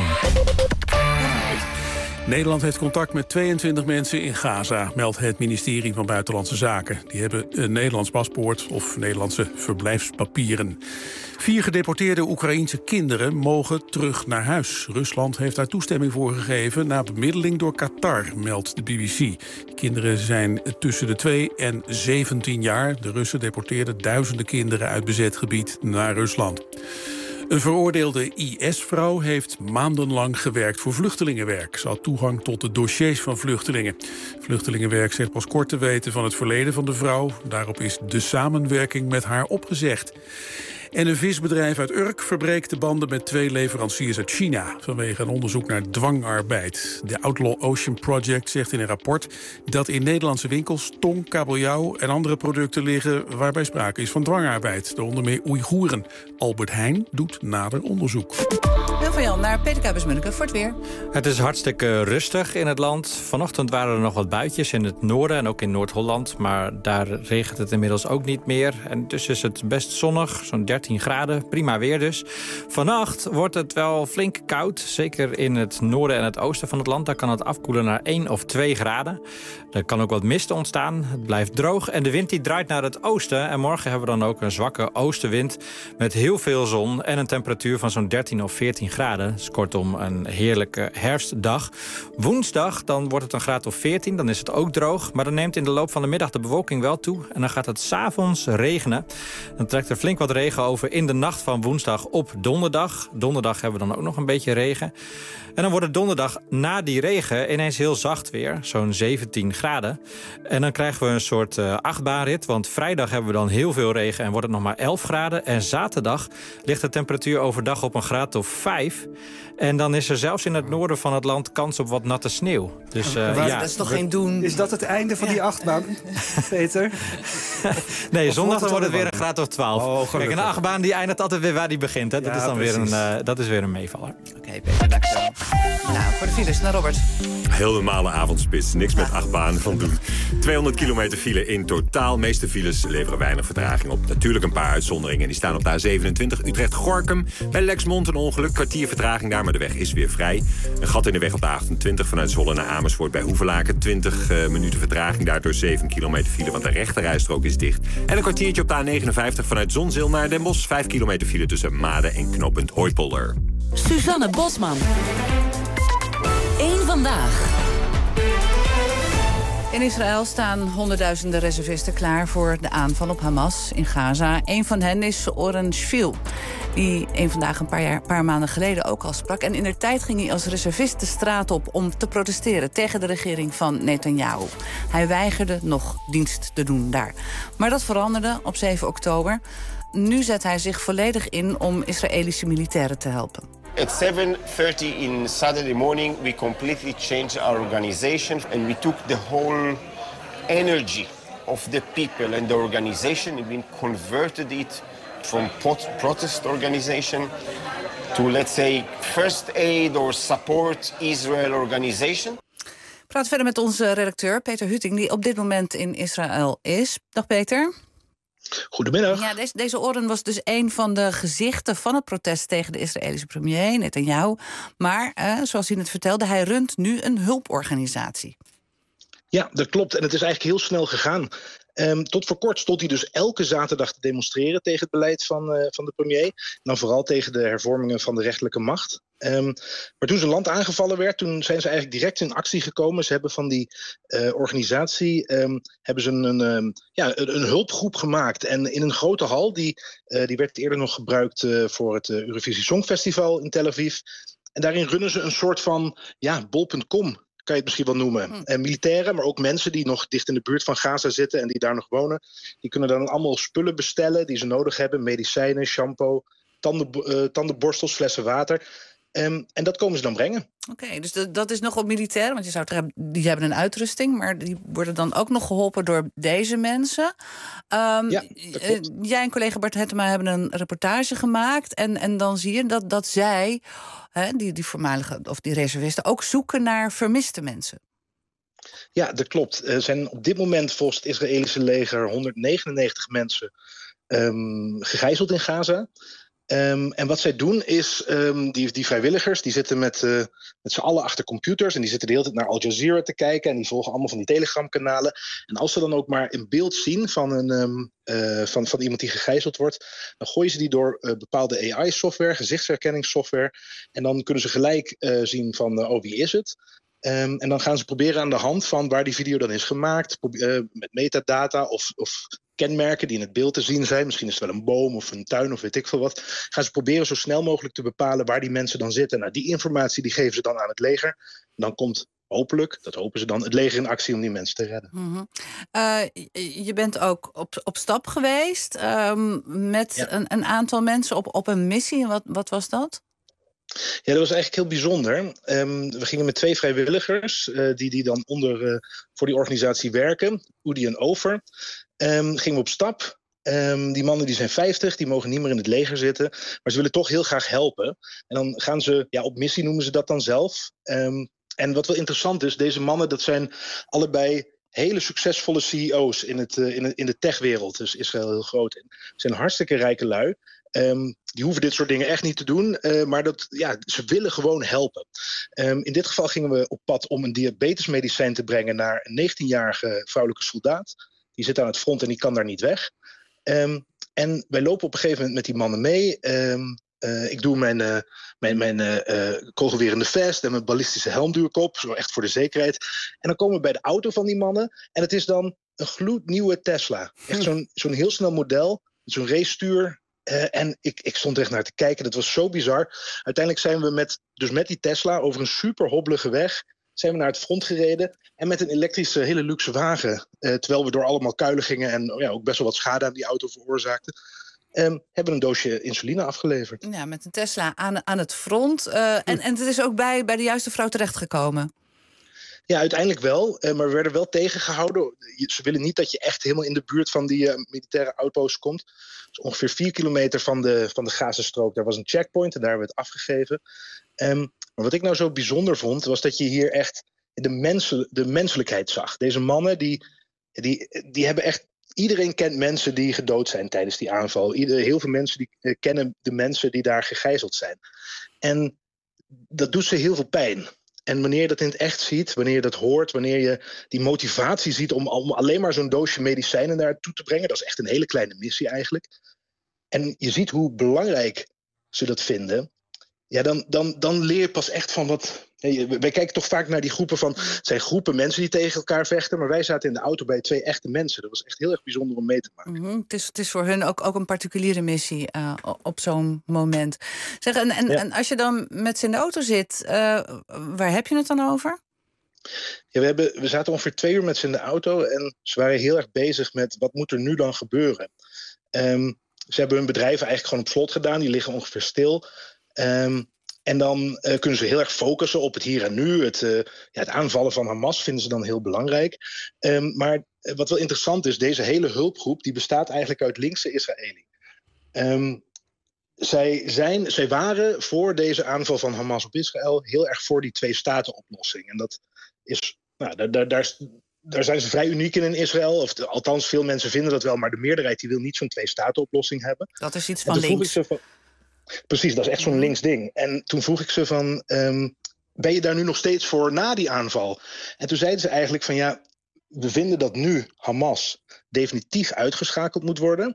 Nederland heeft contact met 22 mensen in Gaza, meldt het ministerie van Buitenlandse Zaken. Die hebben een Nederlands paspoort of Nederlandse verblijfspapieren. 4 gedeporteerde Oekraïense kinderen mogen terug naar huis. Rusland heeft daar toestemming voor gegeven na bemiddeling door Qatar, meldt de BBC. De kinderen zijn tussen de 2 en 17 jaar. De Russen deporteerden duizenden kinderen uit bezet gebied naar Rusland. Een veroordeelde IS-vrouw heeft maandenlang gewerkt voor vluchtelingenwerk. Ze had toegang tot de dossiers van vluchtelingen. Vluchtelingenwerk zegt pas kort te weten van het verleden van de vrouw. Daarop is de samenwerking met haar opgezegd. En een visbedrijf uit Urk verbreekt de banden met 2 leveranciers uit China vanwege een onderzoek naar dwangarbeid. De Outlaw Ocean Project zegt in een rapport dat in Nederlandse winkels tong, kabeljauw en andere producten liggen waarbij sprake is van dwangarbeid. Onder meer Oeigoeren. Albert Heijn doet nader onderzoek. Heel veel Jan naar Peter Kuipers-Munneke voor het weer. Het is hartstikke rustig in het land. Vanochtend waren er nog wat buitjes in het noorden en ook in Noord-Holland. Maar daar regent het inmiddels ook niet meer. En dus is het best zonnig, zo'n 13 graden. Prima weer dus. Vannacht wordt het wel flink koud. Zeker in het noorden en het oosten van het land. Daar kan het afkoelen naar 1 of 2 graden. Er kan ook wat mist ontstaan. Het blijft droog. En de wind die draait naar het oosten. En morgen hebben we dan ook een zwakke oostenwind met heel veel zon en een temperatuur van zo'n 13 of 14 graden. Dus kortom een heerlijke herfstdag. Woensdag dan wordt het een graad of 14. Dan is het ook droog. Maar dan neemt in de loop van de middag de bewolking wel toe. En dan gaat het 's avonds regenen. Dan trekt er flink wat regen over in de nacht van woensdag op donderdag. Donderdag hebben we dan ook nog een beetje regen. En dan wordt het donderdag na die regen ineens heel zacht weer. Zo'n 17 graden. En dan krijgen we een soort achtbaanrit. Want vrijdag hebben we dan heel veel regen en wordt het nog maar 11 graden. En zaterdag ligt de temperatuur overdag op een graad of 5. En dan is er zelfs in het noorden van het land kans op wat natte sneeuw. Dus, dat is toch geen doen? Is dat het einde van die achtbaan, Peter? Nee, zondag dan wordt het weer een graad of 12. Kijk, een achtbaan die eindigt altijd weer waar die begint. Hè. Dat is dan weer een meevaller. Oké, Peter, dankjewel. Nou, voor de files naar Robert. Heel normale avondspits, niks met achtbaan van doen. 200 kilometer file in totaal. De meeste files leveren weinig vertraging op. Natuurlijk een paar uitzonderingen. Die staan op de A27 Utrecht-Gorkum. Bij Lexmond een ongeluk, kwartier vertraging daar, maar de weg is weer vrij. Een gat in de weg op de A28 vanuit Zwolle naar Amersfoort bij Hoevelaken. 20 minuten vertraging, daardoor 7 kilometer file, want de rechterrijstrook is dicht. En een kwartiertje op de A59 vanuit Zonzeel naar Den Bosch. 5 kilometer file tussen Maden en knooppunt Hooipolder. Suzanne Bosman. Eén vandaag. In Israël staan honderdduizenden reservisten klaar voor de aanval op Hamas in Gaza. Een van hen is Oren Shvil, die vandaag een paar maanden geleden ook al sprak. En indertijd ging hij als reservist de straat op om te protesteren tegen de regering van Netanyahu. Hij weigerde nog dienst te doen daar. Maar dat veranderde op 7 oktober. Nu zet hij zich volledig in om Israëlische militairen te helpen. At 7:30 in Saturday morning, we completely changed our organization and we took the whole energy of the people and the organization and we converted it from protest organization to, let's say, first aid or support Israel organization. We praten verder met onze redacteur Peter Hutting, die op dit moment in Israël is. Dag Peter. Goedemiddag. Ja, deze Oren was dus een van de gezichten van het protest tegen de Israëlische premier Netanyahu. Maar, zoals hij het vertelde, hij runt nu een hulporganisatie. Ja, dat klopt. En het is eigenlijk heel snel gegaan. Tot voor kort stond hij dus elke zaterdag te demonstreren tegen het beleid van de premier. Dan vooral tegen de hervormingen van de rechterlijke macht. Maar toen zijn land aangevallen werd, toen zijn ze eigenlijk direct in actie gekomen. Ze hebben van die organisatie hebben ze een hulpgroep gemaakt. En in een grote hal, die werd eerder nog gebruikt voor het Eurovisie Songfestival in Tel Aviv. En daarin runnen ze een soort van bol.com. Kan je het misschien wel noemen. Militairen, maar ook mensen die nog dicht in de buurt van Gaza zitten en die daar nog wonen. Die kunnen dan allemaal spullen bestellen die ze nodig hebben. Medicijnen, shampoo, tandenborstels, flessen water. En dat komen ze dan brengen. Oké, dus dat is nog op militair. Want je zou zeggen, die hebben een uitrusting, maar die worden dan ook nog geholpen door deze mensen. Jij en collega Bart Hettema hebben een reportage gemaakt. En dan zie je dat zij, die voormalige of die reservisten, ook zoeken naar vermiste mensen. Ja, dat klopt. Er zijn op dit moment volgens het Israëlische leger 199 mensen gegijzeld in Gaza. En wat zij doen is, die vrijwilligers, die zitten met z'n allen achter computers en die zitten de hele tijd naar Al Jazeera te kijken en die volgen allemaal van die Telegram-kanalen. En als ze dan ook maar een beeld zien van iemand die gegijzeld wordt, dan gooien ze die door bepaalde AI-software, gezichtsherkenningssoftware. En dan kunnen ze gelijk zien van, wie is het? En dan gaan ze proberen aan de hand van waar die video dan is gemaakt, met metadata of kenmerken die in het beeld te zien zijn. Misschien is het wel een boom of een tuin of weet ik veel wat. Gaan ze proberen zo snel mogelijk te bepalen waar die mensen dan zitten. Nou, die informatie die geven ze dan aan het leger. En dan komt hopelijk, dat hopen ze dan, het leger in actie om die mensen te redden. Mm-hmm. Je bent ook op stap geweest met een aantal mensen op een missie. Wat was dat? Ja, dat was eigenlijk heel bijzonder. We gingen met 2 vrijwilligers die dan voor die organisatie werken. Udi en Over. Gingen we op stap. Die mannen die zijn 50, die mogen niet meer in het leger zitten. Maar ze willen toch heel graag helpen. En dan gaan ze, op missie noemen ze dat dan zelf. En wat wel interessant is, deze mannen, dat zijn allebei hele succesvolle CEO's in de techwereld. Dus Israël heel groot in. Ze zijn hartstikke rijke lui. Die hoeven dit soort dingen echt niet te doen. Maar ze willen gewoon helpen. In dit geval gingen we op pad om een diabetesmedicijn te brengen naar een 19-jarige vrouwelijke soldaat. Die zit aan het front en die kan daar niet weg. En wij lopen op een gegeven moment met die mannen mee. Ik doe mijn kogelwerende vest en mijn ballistische helm duw ik op. Zo echt voor de zekerheid. En dan komen we bij de auto van die mannen. En het is dan een gloednieuwe Tesla. Echt zo'n heel snel model. Zo'n racestuur. En ik stond echt naar te kijken. Dat was zo bizar. Uiteindelijk zijn we met die Tesla over een super hobbelige weg zijn we naar het front gereden. En met een elektrische, hele luxe wagen. Terwijl we door allemaal kuilen gingen en ook best wel wat schade aan die auto veroorzaakten. Hebben we een doosje insuline afgeleverd. Ja, met een Tesla aan het front. En het is ook bij de juiste vrouw terechtgekomen. Ja, uiteindelijk wel. Maar we werden wel tegengehouden. Ze willen niet dat je echt helemaal in de buurt van die militaire outpost komt. Dus ongeveer 4 kilometer van de Gazastrook. Daar was een checkpoint en daar hebben we het afgegeven. Maar wat ik nou zo bijzonder vond, was dat je hier echt de menselijkheid zag. Deze mannen, die hebben echt... Iedereen kent mensen die gedood zijn tijdens die aanval. Heel veel mensen die kennen de mensen die daar gegijzeld zijn. En dat doet ze heel veel pijn. En wanneer je dat in het echt ziet, wanneer je dat hoort, wanneer je die motivatie ziet om alleen maar zo'n doosje medicijnen naartoe te brengen, dat is echt een hele kleine missie eigenlijk. En je ziet hoe belangrijk ze dat vinden. Ja, dan leer je pas echt van wat... Wij kijken toch vaak naar die groepen van... Het zijn groepen mensen die tegen elkaar vechten, maar wij zaten in de auto bij 2 echte mensen. Dat was echt heel erg bijzonder om mee te maken. Mm-hmm. Het is voor hun ook een particuliere missie op zo'n moment. Zeg, en als je dan met ze in de auto zit, waar heb je het dan over? Ja, we zaten ongeveer 2 uur met ze in de auto en ze waren heel erg bezig met wat moet er nu dan gebeuren. Ze hebben hun bedrijven eigenlijk gewoon op slot gedaan, die liggen ongeveer stil. En dan kunnen ze heel erg focussen op het hier en nu. Het aanvallen van Hamas vinden ze dan heel belangrijk. Maar wat wel interessant is, deze hele hulpgroep die bestaat eigenlijk uit linkse Israëli. Zij waren voor deze aanval van Hamas op Israël heel erg voor die 2-staten-oplossing. En dat is, daar zijn ze vrij uniek in Israël. Of althans, veel mensen vinden dat wel, maar de meerderheid die wil niet zo'n 2-staten-oplossing hebben. Dat is iets van links. Precies, dat is echt zo'n links ding. En toen vroeg ik ze van, ben je daar nu nog steeds voor na die aanval? En toen zeiden ze eigenlijk van ja, we vinden dat nu Hamas definitief uitgeschakeld moet worden.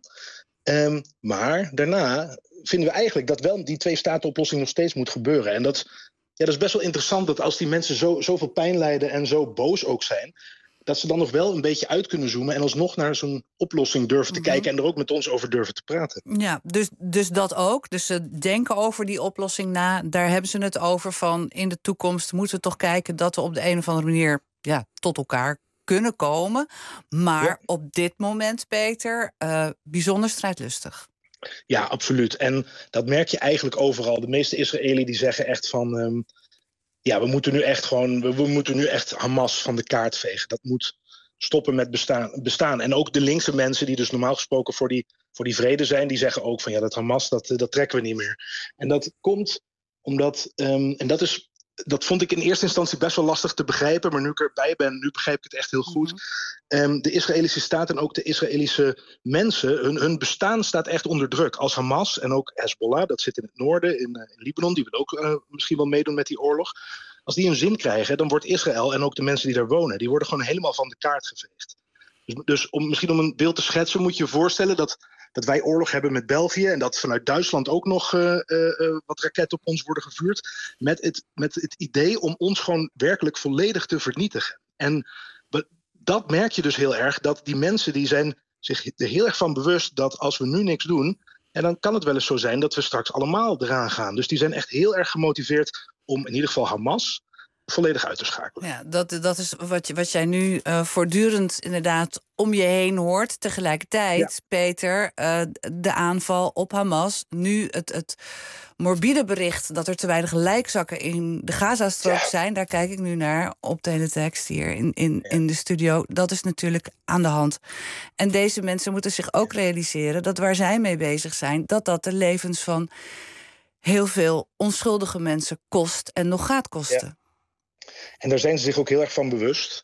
Maar daarna vinden we eigenlijk dat wel die 2-staten-oplossing nog steeds moet gebeuren. En dat is best wel interessant dat als die mensen zoveel pijn lijden en zo boos ook zijn, dat ze dan nog wel een beetje uit kunnen zoomen en alsnog naar zo'n oplossing durven te kijken en er ook met ons over durven te praten. Ja, dus dat ook. Dus ze denken over die oplossing na. Daar hebben ze het over van in de toekomst moeten we toch kijken dat we op de een of andere manier tot elkaar kunnen komen. Maar op dit moment, Peter, bijzonder strijdlustig. Ja, absoluut. En dat merk je eigenlijk overal. De meeste Israëli die zeggen echt van we moeten nu echt Hamas van de kaart vegen. Dat moet stoppen met bestaan. En ook de linkse mensen die dus normaal gesproken voor die vrede zijn, die zeggen ook van dat Hamas, dat trekken we niet meer. En dat komt omdat, dat vond ik in eerste instantie best wel lastig te begrijpen, maar nu ik erbij ben, nu begrijp ik het echt heel goed. De Israëlische staat en ook de Israëlische mensen, hun bestaan staat echt onder druk. Als Hamas en ook Hezbollah, dat zit in het noorden, in Libanon, die wil ook misschien wel meedoen met die oorlog. Als die een zin krijgen, dan wordt Israël en ook de mensen die daar wonen, die worden gewoon helemaal van de kaart geveegd. Dus misschien om een beeld te schetsen, moet je je voorstellen dat wij oorlog hebben met België en dat vanuit Duitsland ook nog wat raketten op ons worden gevuurd, met het idee om ons gewoon werkelijk volledig te vernietigen. En dat merk je dus heel erg, dat die mensen die zijn zich er heel erg van bewust dat als we nu niks doen, en dan kan het wel eens zo zijn dat we straks allemaal eraan gaan. Dus die zijn echt heel erg gemotiveerd om in ieder geval Hamas volledig uit te schakelen. Ja, dat is wat jij nu voortdurend inderdaad om je heen hoort. Tegelijkertijd, Peter, de aanval op Hamas. Nu het morbide bericht dat er te weinig lijkzakken in de Gazastrook zijn. Daar kijk ik nu naar op teletext hier in de studio. Dat is natuurlijk aan de hand. En deze mensen moeten zich ook realiseren dat waar zij mee bezig zijn, dat de levens van heel veel onschuldige mensen kost en nog gaat kosten. Ja. En daar zijn ze zich ook heel erg van bewust.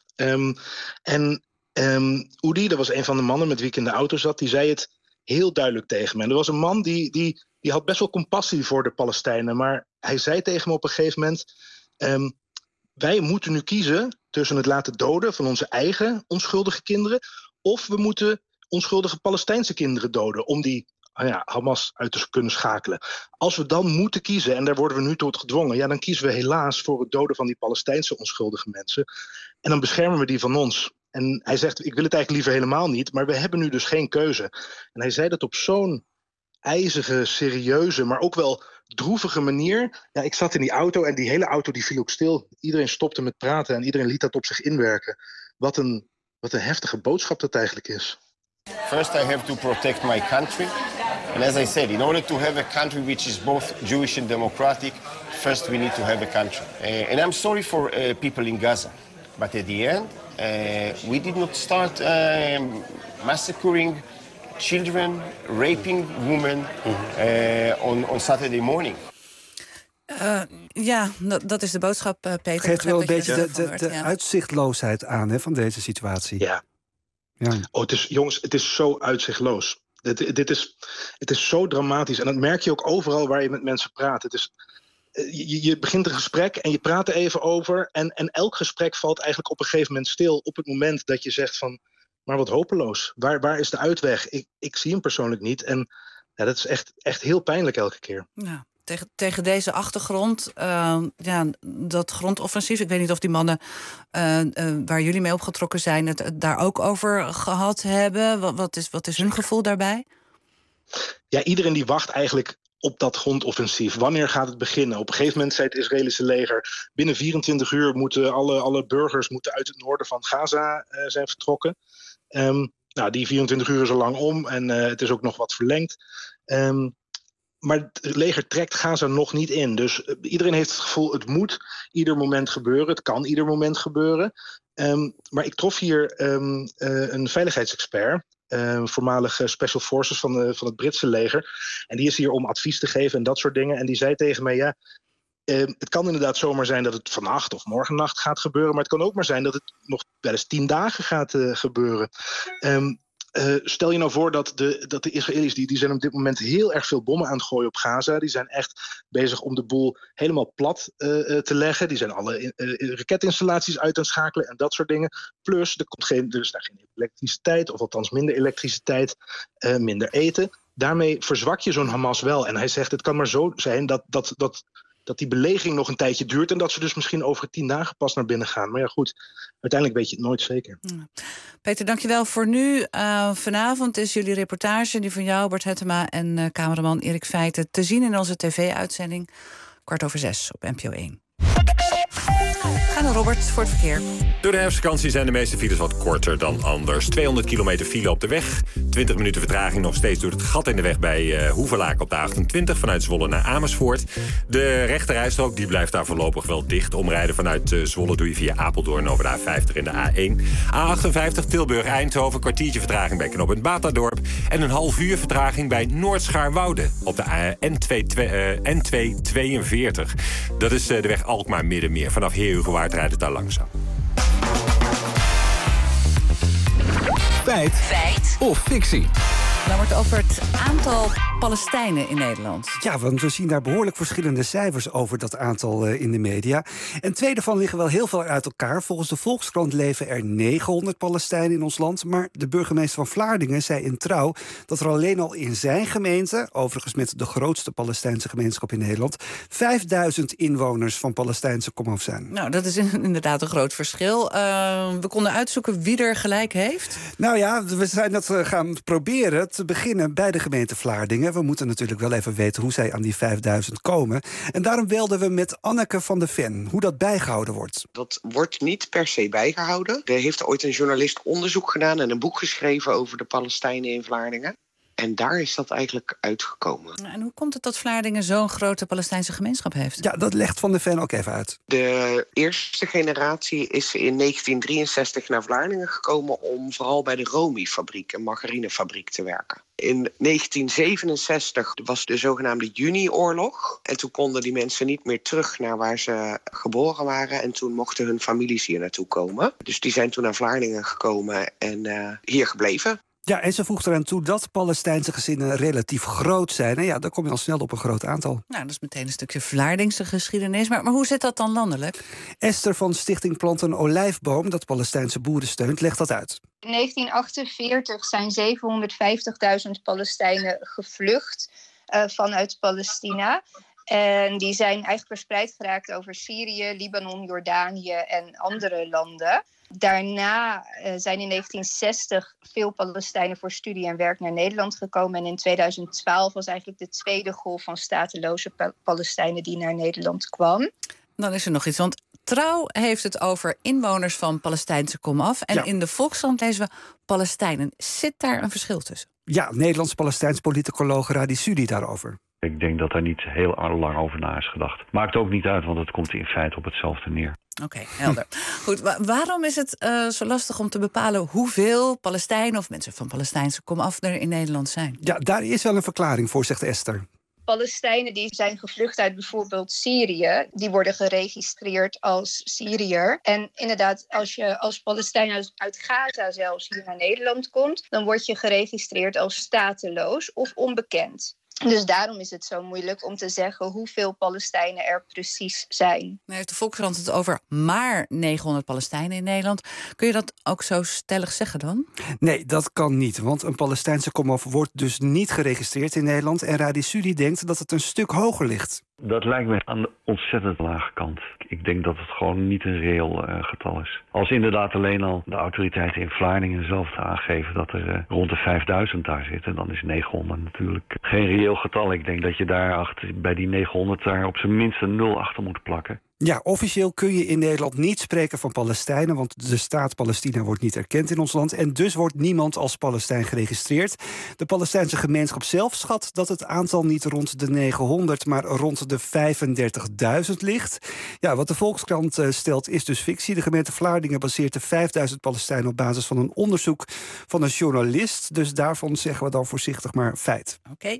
Udi, dat was een van de mannen met wie ik in de auto zat, die zei het heel duidelijk tegen me. En er was een man die had best wel compassie voor de Palestijnen, maar hij zei tegen me op een gegeven moment, wij moeten nu kiezen tussen het laten doden van onze eigen onschuldige kinderen, of we moeten onschuldige Palestijnse kinderen doden om die Hamas uit te kunnen schakelen. Als we dan moeten kiezen, en daar worden we nu tot gedwongen, dan kiezen we helaas voor het doden van die Palestijnse onschuldige mensen. En dan beschermen we die van ons. En hij zegt, ik wil het eigenlijk liever helemaal niet, maar we hebben nu dus geen keuze. En hij zei dat op zo'n ijzige, serieuze, maar ook wel droevige manier. Ja, ik zat in die auto en die hele auto die viel ook stil. Iedereen stopte met praten en iedereen liet dat op zich inwerken. Wat een heftige boodschap dat eigenlijk is. First I have to protect my country. And as I said, in order to have a country which is both Jewish and democratic, first we need to have a country. And I'm sorry for people in Gaza. But at the end, we did not start massacring children, raping women on Saturday morning. Dat is de boodschap, Peter. Geeft wel een beetje de uitzichtloosheid aan van deze situatie. Ja. Oh, het is zo uitzichtloos. Het is zo dramatisch. En dat merk je ook overal waar je met mensen praat. Je begint een gesprek en je praat er even over. En elk gesprek valt eigenlijk op een gegeven moment stil. Op het moment dat je zegt van, maar wat hopeloos. Waar is de uitweg? Ik zie hem persoonlijk niet. En dat is echt heel pijnlijk elke keer. Ja. Tegen deze achtergrond, dat grondoffensief, ik weet niet of die mannen waar jullie mee opgetrokken zijn het daar ook over gehad hebben. Wat is hun gevoel daarbij? Ja, iedereen die wacht eigenlijk op dat grondoffensief. Wanneer gaat het beginnen? Op een gegeven moment zei het Israëlische leger, binnen 24 uur moeten alle burgers uit het noorden van Gaza zijn vertrokken. Die 24 uur is al lang om en het is ook nog wat verlengd. Maar het leger trekt Gaza nog niet in. Dus iedereen heeft het gevoel, het moet ieder moment gebeuren. Het kan ieder moment gebeuren. Maar ik trof hier een veiligheidsexpert, voormalige Special Forces van het Britse leger. En die is hier om advies te geven en dat soort dingen. En die zei tegen mij, het kan inderdaad zomaar zijn dat het vannacht of morgennacht gaat gebeuren. Maar het kan ook maar zijn dat het nog wel eens 10 dagen gaat gebeuren. Stel je nou voor dat de Israëli's, die zijn op dit moment heel erg veel bommen aan het gooien op Gaza. Die zijn echt bezig om de boel helemaal plat te leggen. Die zijn alle raketinstallaties uit aan het schakelen en dat soort dingen. Plus, er is daar geen elektriciteit, of althans minder elektriciteit, minder eten. Daarmee verzwak je zo'n Hamas wel. En hij zegt, het kan maar zo zijn dat die belegering nog een tijdje duurt en dat ze dus misschien over 10 dagen pas naar binnen gaan. Maar ja, goed, uiteindelijk weet je het nooit zeker. Peter, dankjewel voor nu. Vanavond is jullie reportage, die van jou, Bart Hettema, en cameraman Erik Feiten, te zien in onze tv-uitzending 6:15 op NPO 1. Ga naar Robert voor het verkeer. Door de herfstvakantie zijn de meeste files wat korter dan anders. 200 kilometer file op de weg. 20 minuten vertraging nog steeds door het gat in de weg bij Hoevelaak op de 28... vanuit Zwolle naar Amersfoort. De rechterrijstrook die blijft daar voorlopig wel dicht. Omrijden vanuit Zwolle doe je via Apeldoorn over de A50 en de A1. A58 Tilburg-Eindhoven, kwartiertje vertraging bij knooppunt Batadorp. En een half uur vertraging bij Noord-Schaarwoude op de N242. Dat is de weg Alkmaar-Middenmeer. Vanaf Heerhugowaard rijdt het daar langzaam. Feit of fictie? Nou wordt over het aantal Palestijnen in Nederland. Ja, want we zien daar behoorlijk verschillende cijfers over dat aantal in de media. En 2 daarvan liggen wel heel veel uit elkaar. Volgens de Volkskrant leven er 900 Palestijnen in ons land. Maar de burgemeester van Vlaardingen zei in Trouw dat er alleen al in zijn gemeente, overigens met de grootste Palestijnse gemeenschap in Nederland, 5000 inwoners van Palestijnse komaf zijn. Nou, dat is inderdaad een groot verschil. We konden uitzoeken wie er gelijk heeft. Nou ja, we zijn dat gaan proberen te beginnen bij de gemeente Vlaardingen. We moeten natuurlijk wel even weten hoe zij aan die 5000 komen. En daarom belden we met Anneke van de Ven, hoe dat bijgehouden wordt. Dat wordt niet per se bijgehouden. Er heeft ooit een journalist onderzoek gedaan en een boek geschreven over de Palestijnen in Vlaardingen. En daar is dat eigenlijk uitgekomen. En hoe komt het dat Vlaardingen zo'n grote Palestijnse gemeenschap heeft? Ja, dat legt Van de Ven ook even uit. De eerste generatie is in 1963 naar Vlaardingen gekomen om vooral bij de Romi-fabriek, een margarinefabriek, te werken. In 1967 was de zogenaamde Juni-oorlog. En toen konden die mensen niet meer terug naar waar ze geboren waren. En toen mochten hun families hier naartoe komen. Dus die zijn toen naar Vlaardingen gekomen en hier gebleven. Ja, en ze voegt eraan toe dat Palestijnse gezinnen relatief groot zijn. En ja, dan kom je al snel op een groot aantal. Nou, dat is meteen een stukje Vlaardingse geschiedenis. Maar hoe zit dat dan landelijk? Esther van Stichting Plant een Olijfboom, dat Palestijnse boeren steunt, legt dat uit. In 1948 zijn 750.000 Palestijnen gevlucht vanuit Palestina. En die zijn eigenlijk verspreid geraakt over Syrië, Libanon, Jordanië en andere landen. Daarna zijn in 1960 veel Palestijnen voor studie en werk naar Nederland gekomen. En in 2012 was eigenlijk de tweede golf van stateloze Palestijnen die naar Nederland kwam. Dan is er nog iets, want Trouw heeft het over inwoners van Palestijnse komaf. En in de Volkskrant lezen we Palestijnen. Zit daar een verschil tussen? Ja, Nederlands-Palestijns politicoloog Radi Sudi daarover. Ik denk dat daar niet heel lang over na is gedacht. Maakt ook niet uit, want het komt in feite op hetzelfde neer. Oké, helder. Goed, waarom is het zo lastig om te bepalen hoeveel Palestijnen of mensen van Palestijnse komaf er in Nederland zijn? Ja, daar is wel een verklaring voor, zegt Esther. Palestijnen die zijn gevlucht uit bijvoorbeeld Syrië, die worden geregistreerd als Syriër. En inderdaad, als je als Palestijn uit Gaza zelfs hier naar Nederland komt, dan word je geregistreerd als stateloos of onbekend. Dus daarom is het zo moeilijk om te zeggen hoeveel Palestijnen er precies zijn. Nou heeft de Volkskrant het over maar 900 Palestijnen in Nederland. Kun je dat ook zo stellig zeggen dan? Nee, dat kan niet. Want een Palestijnse komaf wordt dus niet geregistreerd in Nederland. En Radi Sudi denkt dat het een stuk hoger ligt. Dat lijkt me aan de ontzettend lage kant. Ik denk dat het gewoon niet een reëel getal is. Als inderdaad alleen al de autoriteiten in Vlaardingen zelf aangeven dat er rond de 5000 daar zitten, dan is 900 natuurlijk geen reëel getal. Ik denk dat je daar bij die 900 daar op zijn minst een 0 achter moet plakken. Ja, officieel kun je in Nederland niet spreken van Palestijnen, want de staat Palestina wordt niet erkend in ons land en dus wordt niemand als Palestijn geregistreerd. De Palestijnse gemeenschap zelf schat dat het aantal niet rond de 900, maar rond de 35.000 ligt. Ja, wat de Volkskrant stelt is dus fictie. De gemeente Vlaardingen baseert de 5.000 Palestijnen op basis van een onderzoek van een journalist. Dus daarvan zeggen we dan voorzichtig maar feit. Oké.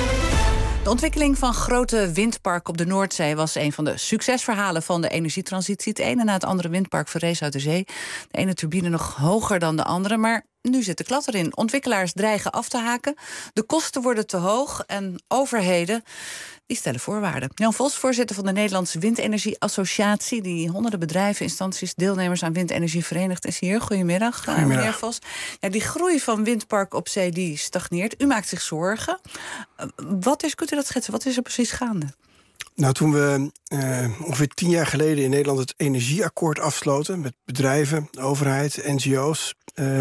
De ontwikkeling van grote windparken op de Noordzee was een van de succesverhalen van de energietransitie. Het ene na het andere windpark verrees uit de zee. De ene turbine nog hoger dan de andere, maar nu zit de klad erin. Ontwikkelaars dreigen af te haken. De kosten worden te hoog en overheden die stellen voorwaarden. Jan Vos, voorzitter van de Nederlandse Windenergie-associatie, die honderden bedrijven, instanties, deelnemers aan windenergie verenigt, is hier. Goedemiddag, meneer Vos. Ja, die groei van windparken op zee die stagneert. U maakt zich zorgen. Kunt u dat schetsen? Wat is er precies gaande? Nou, toen we ongeveer 10 jaar geleden in Nederland het energieakkoord afsloten met bedrijven, de overheid, NGO's,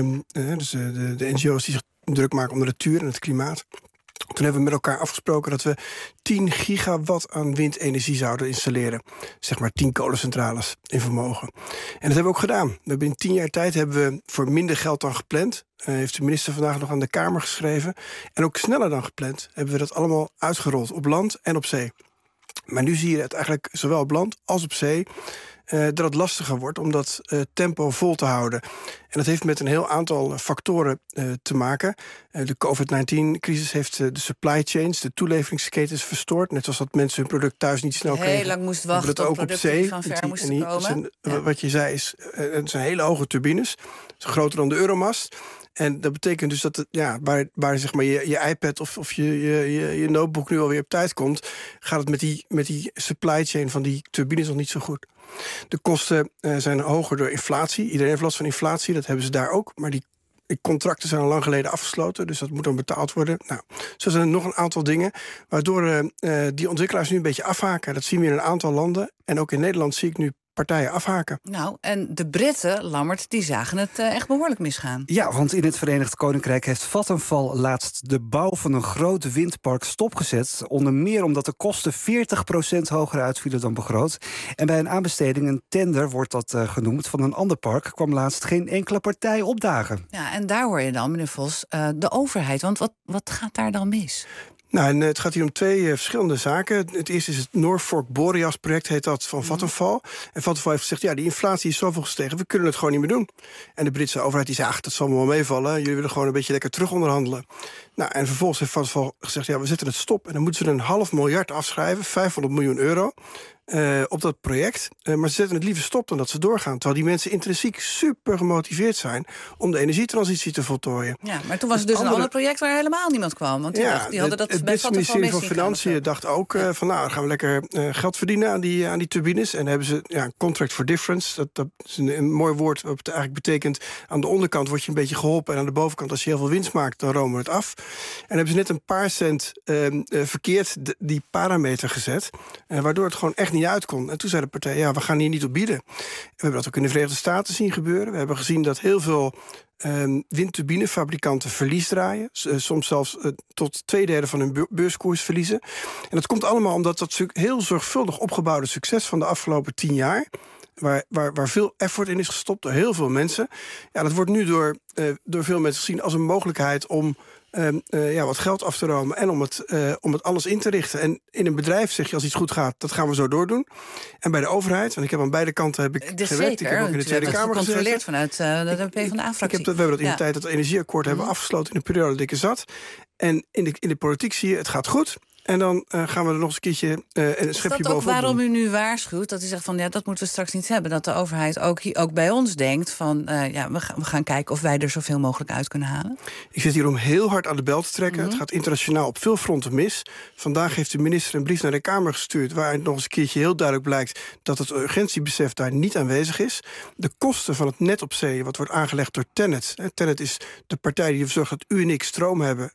dus de NGO's die zich druk maken om de natuur en het klimaat. Toen hebben we met elkaar afgesproken dat we 10 gigawatt aan windenergie zouden installeren. Zeg maar 10 kolencentrales in vermogen. En dat hebben we ook gedaan. We hebben in 10 jaar tijd hebben we voor minder geld dan gepland. Heeft de minister vandaag nog aan de Kamer geschreven. En ook sneller dan gepland hebben we dat allemaal uitgerold. Op land en op zee. Maar nu zie je het eigenlijk zowel op land als op zee dat het lastiger wordt om dat tempo vol te houden. En dat heeft met een heel aantal factoren te maken. De COVID-19-crisis heeft de supply chains, de toeleveringsketens verstoord. Net zoals dat mensen hun product thuis niet snel kregen. Heel lang moest wachten tot producten die van ver moesten komen. Wat je zei is, het zijn hele hoge turbines. Groter dan de Euromast. En dat betekent dus dat waar zeg maar je iPad of je notebook nu alweer op tijd komt, gaat het met die supply chain van die turbines nog niet zo goed. De kosten zijn hoger door inflatie. Iedereen heeft last van inflatie, dat hebben ze daar ook. Maar die contracten zijn al lang geleden afgesloten, dus dat moet dan betaald worden. Nou, zo zijn er nog een aantal dingen waardoor die ontwikkelaars nu een beetje afhaken. Dat zien we in een aantal landen. En ook in Nederland zie ik nu partijen afhaken. Nou, en de Britten, Lammert, die zagen het echt behoorlijk misgaan. Ja, want in het Verenigd Koninkrijk heeft Vattenfall laatst de bouw van een groot windpark stopgezet. Onder meer omdat de kosten 40% hoger uitvielen dan begroot. En bij een aanbesteding, een tender wordt dat genoemd, van een ander park, kwam laatst geen enkele partij opdagen. Ja, en daar hoor je dan, meneer Vos, de overheid. Want wat gaat daar dan mis? Nou, en het gaat hier om 2 verschillende zaken. Het eerste is het Norfolk Boreas project, heet dat, van Vattenfall. En Vattenfall heeft gezegd, die inflatie is zoveel gestegen, we kunnen het gewoon niet meer doen. En de Britse overheid die zei, dat zal me wel meevallen. Jullie willen gewoon een beetje lekker terug onderhandelen. Nou, en vervolgens heeft Vattenfall gezegd, we zetten het stop. En dan moeten ze een $500 miljoen afschrijven, €500 miljoen. Op dat project. Maar ze zetten het liever stop dan dat ze doorgaan. Terwijl die mensen intrinsiek super gemotiveerd zijn om de energietransitie te voltooien. Ja, maar toen was het dus een ander project waar helemaal niemand kwam. Want die hadden dat het Britse ministerie van Financiën dacht ook van dan gaan we lekker geld verdienen aan die turbines. En dan hebben ze een contract for difference. Dat is een mooi woord wat eigenlijk betekent, aan de onderkant word je een beetje geholpen en aan de bovenkant als je heel veel winst maakt, dan romen we het af. En hebben ze net een paar cent verkeerd die parameter gezet. Waardoor het gewoon echt niet uit kon. En toen zei de partij, we gaan hier niet op bieden. En we hebben dat ook in de Verenigde Staten zien gebeuren. We hebben gezien dat heel veel windturbinefabrikanten verlies draaien. Soms zelfs tot 2/3 van hun beurskoers verliezen. En dat komt allemaal omdat dat heel zorgvuldig opgebouwde succes van de afgelopen 10 jaar... Waar veel effort in is gestopt door heel veel mensen. Ja, dat wordt nu door veel mensen gezien als een mogelijkheid om wat geld af te romen en om het alles in te richten. En in een bedrijf zeg je, als iets goed gaat, dat gaan we zo doordoen. En bij de overheid, want ik heb aan beide kanten gewerkt. Zeker, ik heb ook in de Tweede Kamer gecontroleerd vanuit de PvdA-fractie. We hebben dat in de tijd dat het energieakkoord hebben afgesloten in de periode dat ik er zat. En in de politiek zie je, het gaat goed. En dan gaan we er nog eens een keertje een schepje bovenop doen. Is dat ook waarom u nu waarschuwt? Dat u zegt van, dat moeten we straks niet hebben. Dat de overheid ook bij ons denkt van, we gaan kijken of wij er zoveel mogelijk uit kunnen halen. Ik zit hier om heel hard aan de bel te trekken. Het gaat internationaal op veel fronten mis. Vandaag heeft de minister een brief naar de Kamer gestuurd, waar het nog eens een keertje heel duidelijk blijkt dat het urgentiebesef daar niet aanwezig is. De kosten van het net op zee, wat wordt aangelegd door TenneT. TenneT is de partij die ervoor zorgt dat u en ik stroom hebben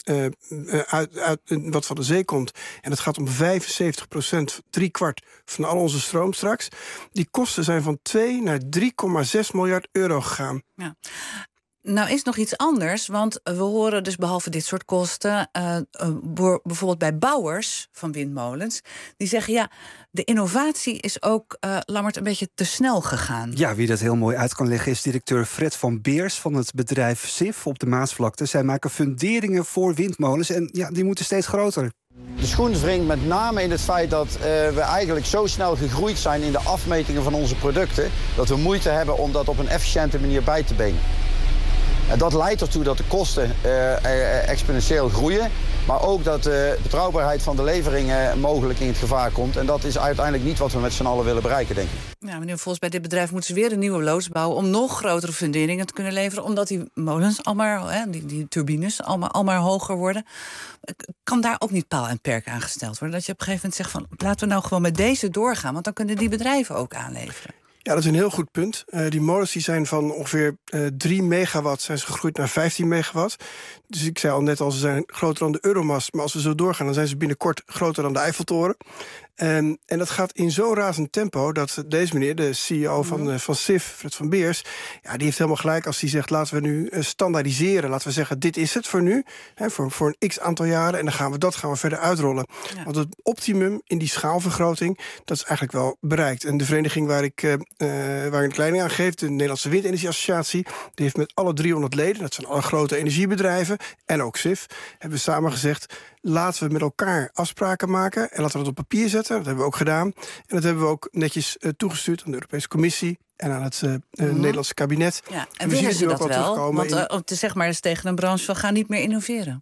wat van de zee komt. En het gaat om 75%, 3/4 van al onze stroom straks. Die kosten zijn van 2 naar €3,6 miljard gegaan. Ja. Nou is nog iets anders, want we horen dus behalve dit soort kosten... bijvoorbeeld bij bouwers van windmolens... die zeggen, de innovatie is ook, Lammert, een beetje te snel gegaan. Ja, wie dat heel mooi uit kan leggen is directeur Fred van Beers... van het bedrijf SIF op de Maasvlakte. Zij maken funderingen voor windmolens en die moeten steeds groter. De schoen wringt met name in het feit dat we eigenlijk zo snel gegroeid zijn... in de afmetingen van onze producten... dat we moeite hebben om dat op een efficiënte manier bij te benen. En dat leidt ertoe dat de kosten exponentieel groeien... maar ook dat de betrouwbaarheid van de leveringen mogelijk in het gevaar komt. En dat is uiteindelijk niet wat we met z'n allen willen bereiken, denk ik. Ja, meneer Vos, bij dit bedrijf moeten ze weer een nieuwe loods bouwen... om nog grotere funderingen te kunnen leveren... omdat die molens die turbines allemaal hoger worden. Kan daar ook niet paal en perk aan gesteld worden? Dat je op een gegeven moment zegt van... laten we nou gewoon met deze doorgaan... want dan kunnen die bedrijven ook aanleveren. Ja, dat is een heel goed punt. Die molens die zijn van ongeveer 3 megawatt zijn ze gegroeid naar 15 megawatt. Dus ik zei al net al, ze zijn groter dan de Euromast. Maar als we zo doorgaan, dan zijn ze binnenkort groter dan de Eiffeltoren. En dat gaat in zo'n razend tempo dat deze meneer, de CEO van SIF, Fred van Beers... die heeft helemaal gelijk als hij zegt, laten we nu standaardiseren. Laten we zeggen, dit is het voor nu, voor een x aantal jaren... en dan gaan we verder uitrollen. Ja. Want het optimum in die schaalvergroting, dat is eigenlijk wel bereikt. En de vereniging waar ik een leiding aan geef, de Nederlandse Windenergieassociatie... die heeft met alle 300 leden, dat zijn alle grote energiebedrijven... en ook SIF, hebben we samen gezegd... laten we met elkaar afspraken maken en laten we dat op papier zetten. Dat hebben we ook gedaan. En dat hebben we ook netjes toegestuurd aan de Europese Commissie... en aan het Nederlandse kabinet. Ja, en willen ze dat wel? Want het is zeg maar eens tegen een branche van ga niet meer innoveren.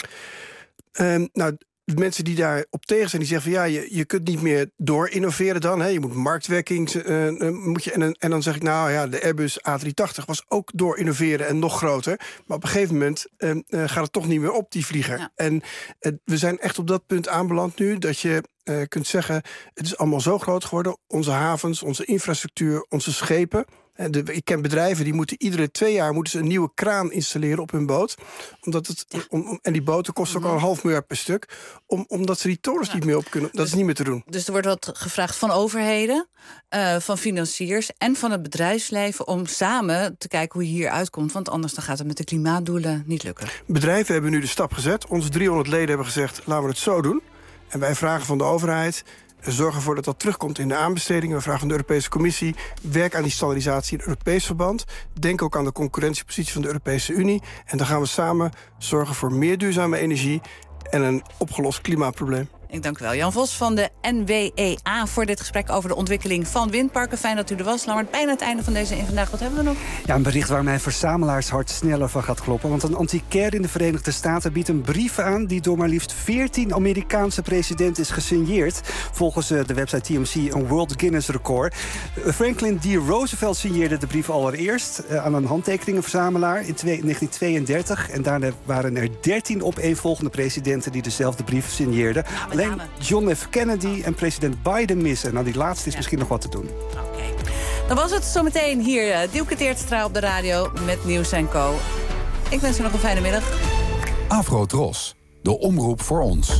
De mensen die daar op tegen zijn, die zeggen van je kunt niet meer door innoveren dan. Hè. Je moet marktwerking. En dan zeg ik, de Airbus A380 was ook door innoveren en nog groter. Maar op een gegeven moment gaat het toch niet meer op, die vlieger. Ja. En we zijn echt op dat punt aanbeland nu, dat je kunt zeggen, het is allemaal zo groot geworden. Onze havens, onze infrastructuur, onze schepen. Ik ken bedrijven die moeten iedere 2 jaar een nieuwe kraan installeren op hun boot. En die boten kosten ook al $500 miljoen per stuk. Omdat ze die torens niet meer op kunnen. Dat is niet meer te doen. Dus er wordt wat gevraagd van overheden, van financiers en van het bedrijfsleven om samen te kijken hoe je hier uitkomt. Want anders dan gaat het met de klimaatdoelen niet lukken. Bedrijven hebben nu de stap gezet. Onze 300 leden hebben gezegd, laten we het zo doen. En wij vragen van de overheid, zorg ervoor dat dat terugkomt in de aanbestedingen. We vragen van de Europese Commissie, werk aan die standaardisatie in Europees verband. Denk ook aan de concurrentiepositie van de Europese Unie. En dan gaan we samen zorgen voor meer duurzame energie en een opgelost klimaatprobleem. Ik dank u wel. Jan Vos van de NWEA voor dit gesprek over de ontwikkeling van windparken. Fijn dat u er was. Lammert, bijna het einde van deze In Vandaag. Wat hebben we nog? Ja, een bericht waar mijn verzamelaarshart sneller van gaat kloppen. Want een antiquaire in de Verenigde Staten biedt een brief aan die door maar liefst 14 Amerikaanse presidenten is gesigneerd. Volgens de website TMC een World Guinness record. Franklin D. Roosevelt signeerde de brief allereerst aan een handtekeningenverzamelaar in 1932. En daarna waren er 13 opeenvolgende presidenten die dezelfde brief signeerden. Alleen John F. Kennedy en president Biden missen. Nou, die laatste is misschien nog wat te doen. Oké. Dan was het zometeen hier Dielke Teertstra op de radio met Nieuws & Co. Ik wens u nog een fijne middag. Afro-Tros, de omroep voor ons.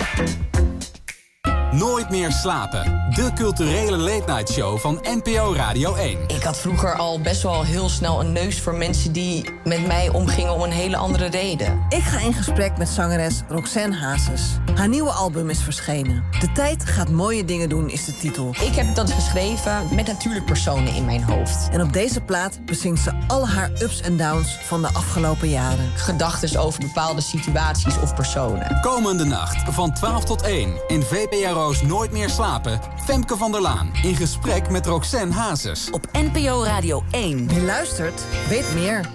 Nooit meer slapen. De culturele late-night show van NPO Radio 1. Ik had vroeger al best wel heel snel een neus voor mensen die met mij omgingen om een hele andere reden. Ik ga in gesprek met zangeres Roxanne Hazes. Haar nieuwe album is verschenen. De tijd gaat mooie dingen doen is de titel. Ik heb dat geschreven met natuurlijk personen in mijn hoofd. En op deze plaat bezingt ze al haar ups en downs van de afgelopen jaren. Gedachten over bepaalde situaties of personen. Komende nacht van 12 tot 1 in VPRO Nooit meer slapen. Femke van der Laan in gesprek met Roxanne Hazes. Op NPO Radio 1. Wie luistert, weet meer.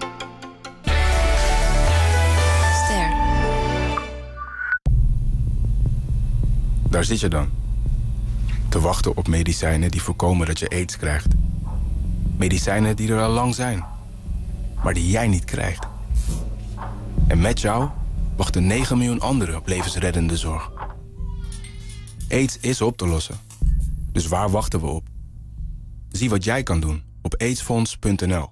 Ster. Daar zit je dan. Te wachten op medicijnen die voorkomen dat je AIDS krijgt. Medicijnen die er al lang zijn. Maar die jij niet krijgt. En met jou wachten 9 miljoen anderen op levensreddende zorg. AIDS is op te lossen. Dus waar wachten we op? Zie wat jij kan doen op aidsfonds.nl.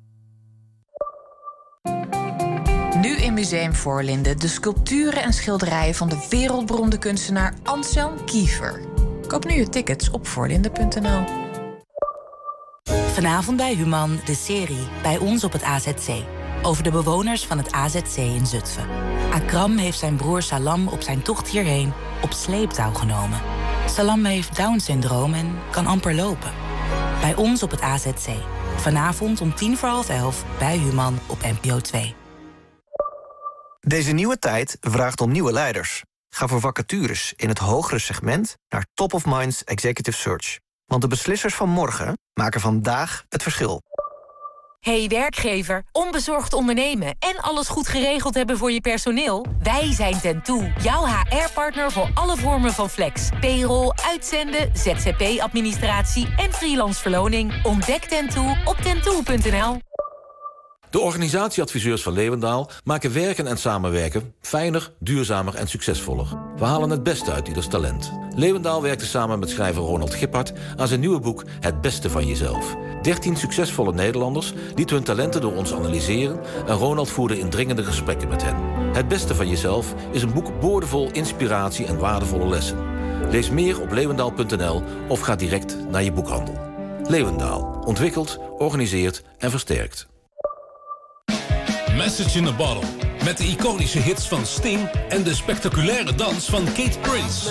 Nu in Museum Voorlinden de sculpturen en schilderijen van de wereldberoemde kunstenaar Anselm Kiefer. Koop nu je tickets op voorlinden.nl. Vanavond bij Human, de serie, bij ons op het AZC. over de bewoners van het AZC in Zutphen. Akram heeft zijn broer Salam op zijn tocht hierheen op sleeptouw genomen. Salam heeft Down-syndroom en kan amper lopen. Bij ons op het AZC. Vanavond om 11:10 bij Human op NPO 2. Deze nieuwe tijd vraagt om nieuwe leiders. Ga voor vacatures in het hogere segment naar Top of Minds Executive Search. Want de beslissers van morgen maken vandaag het verschil. Hey werkgever, onbezorgd ondernemen en alles goed geregeld hebben voor je personeel? Wij zijn Tentoo, jouw HR-partner voor alle vormen van flex. Payroll, uitzenden, ZZP-administratie en freelance verloning. Ontdek Tentoo op tentoo.nl. De organisatieadviseurs van Leeuwendaal maken werken en samenwerken fijner, duurzamer en succesvoller. We halen het beste uit ieders talent. Leeuwendaal werkte samen met schrijver Ronald Gippard aan zijn nieuwe boek Het Beste van Jezelf. 13 succesvolle Nederlanders lieten hun talenten door ons analyseren en Ronald voerde indringende gesprekken met hen. Het Beste van Jezelf is een boek boordevol inspiratie en waardevolle lessen. Lees meer op leeuwendaal.nl of ga direct naar je boekhandel. Leeuwendaal. Ontwikkelt, organiseert en versterkt. Message in a Bottle. Met de iconische hits van Sting en de spectaculaire dans van Kate Prince.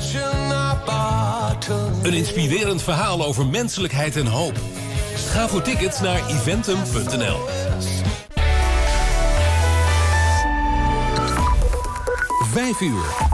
Een inspirerend verhaal over menselijkheid en hoop. Ga voor tickets naar eventum.nl. Vijf uur.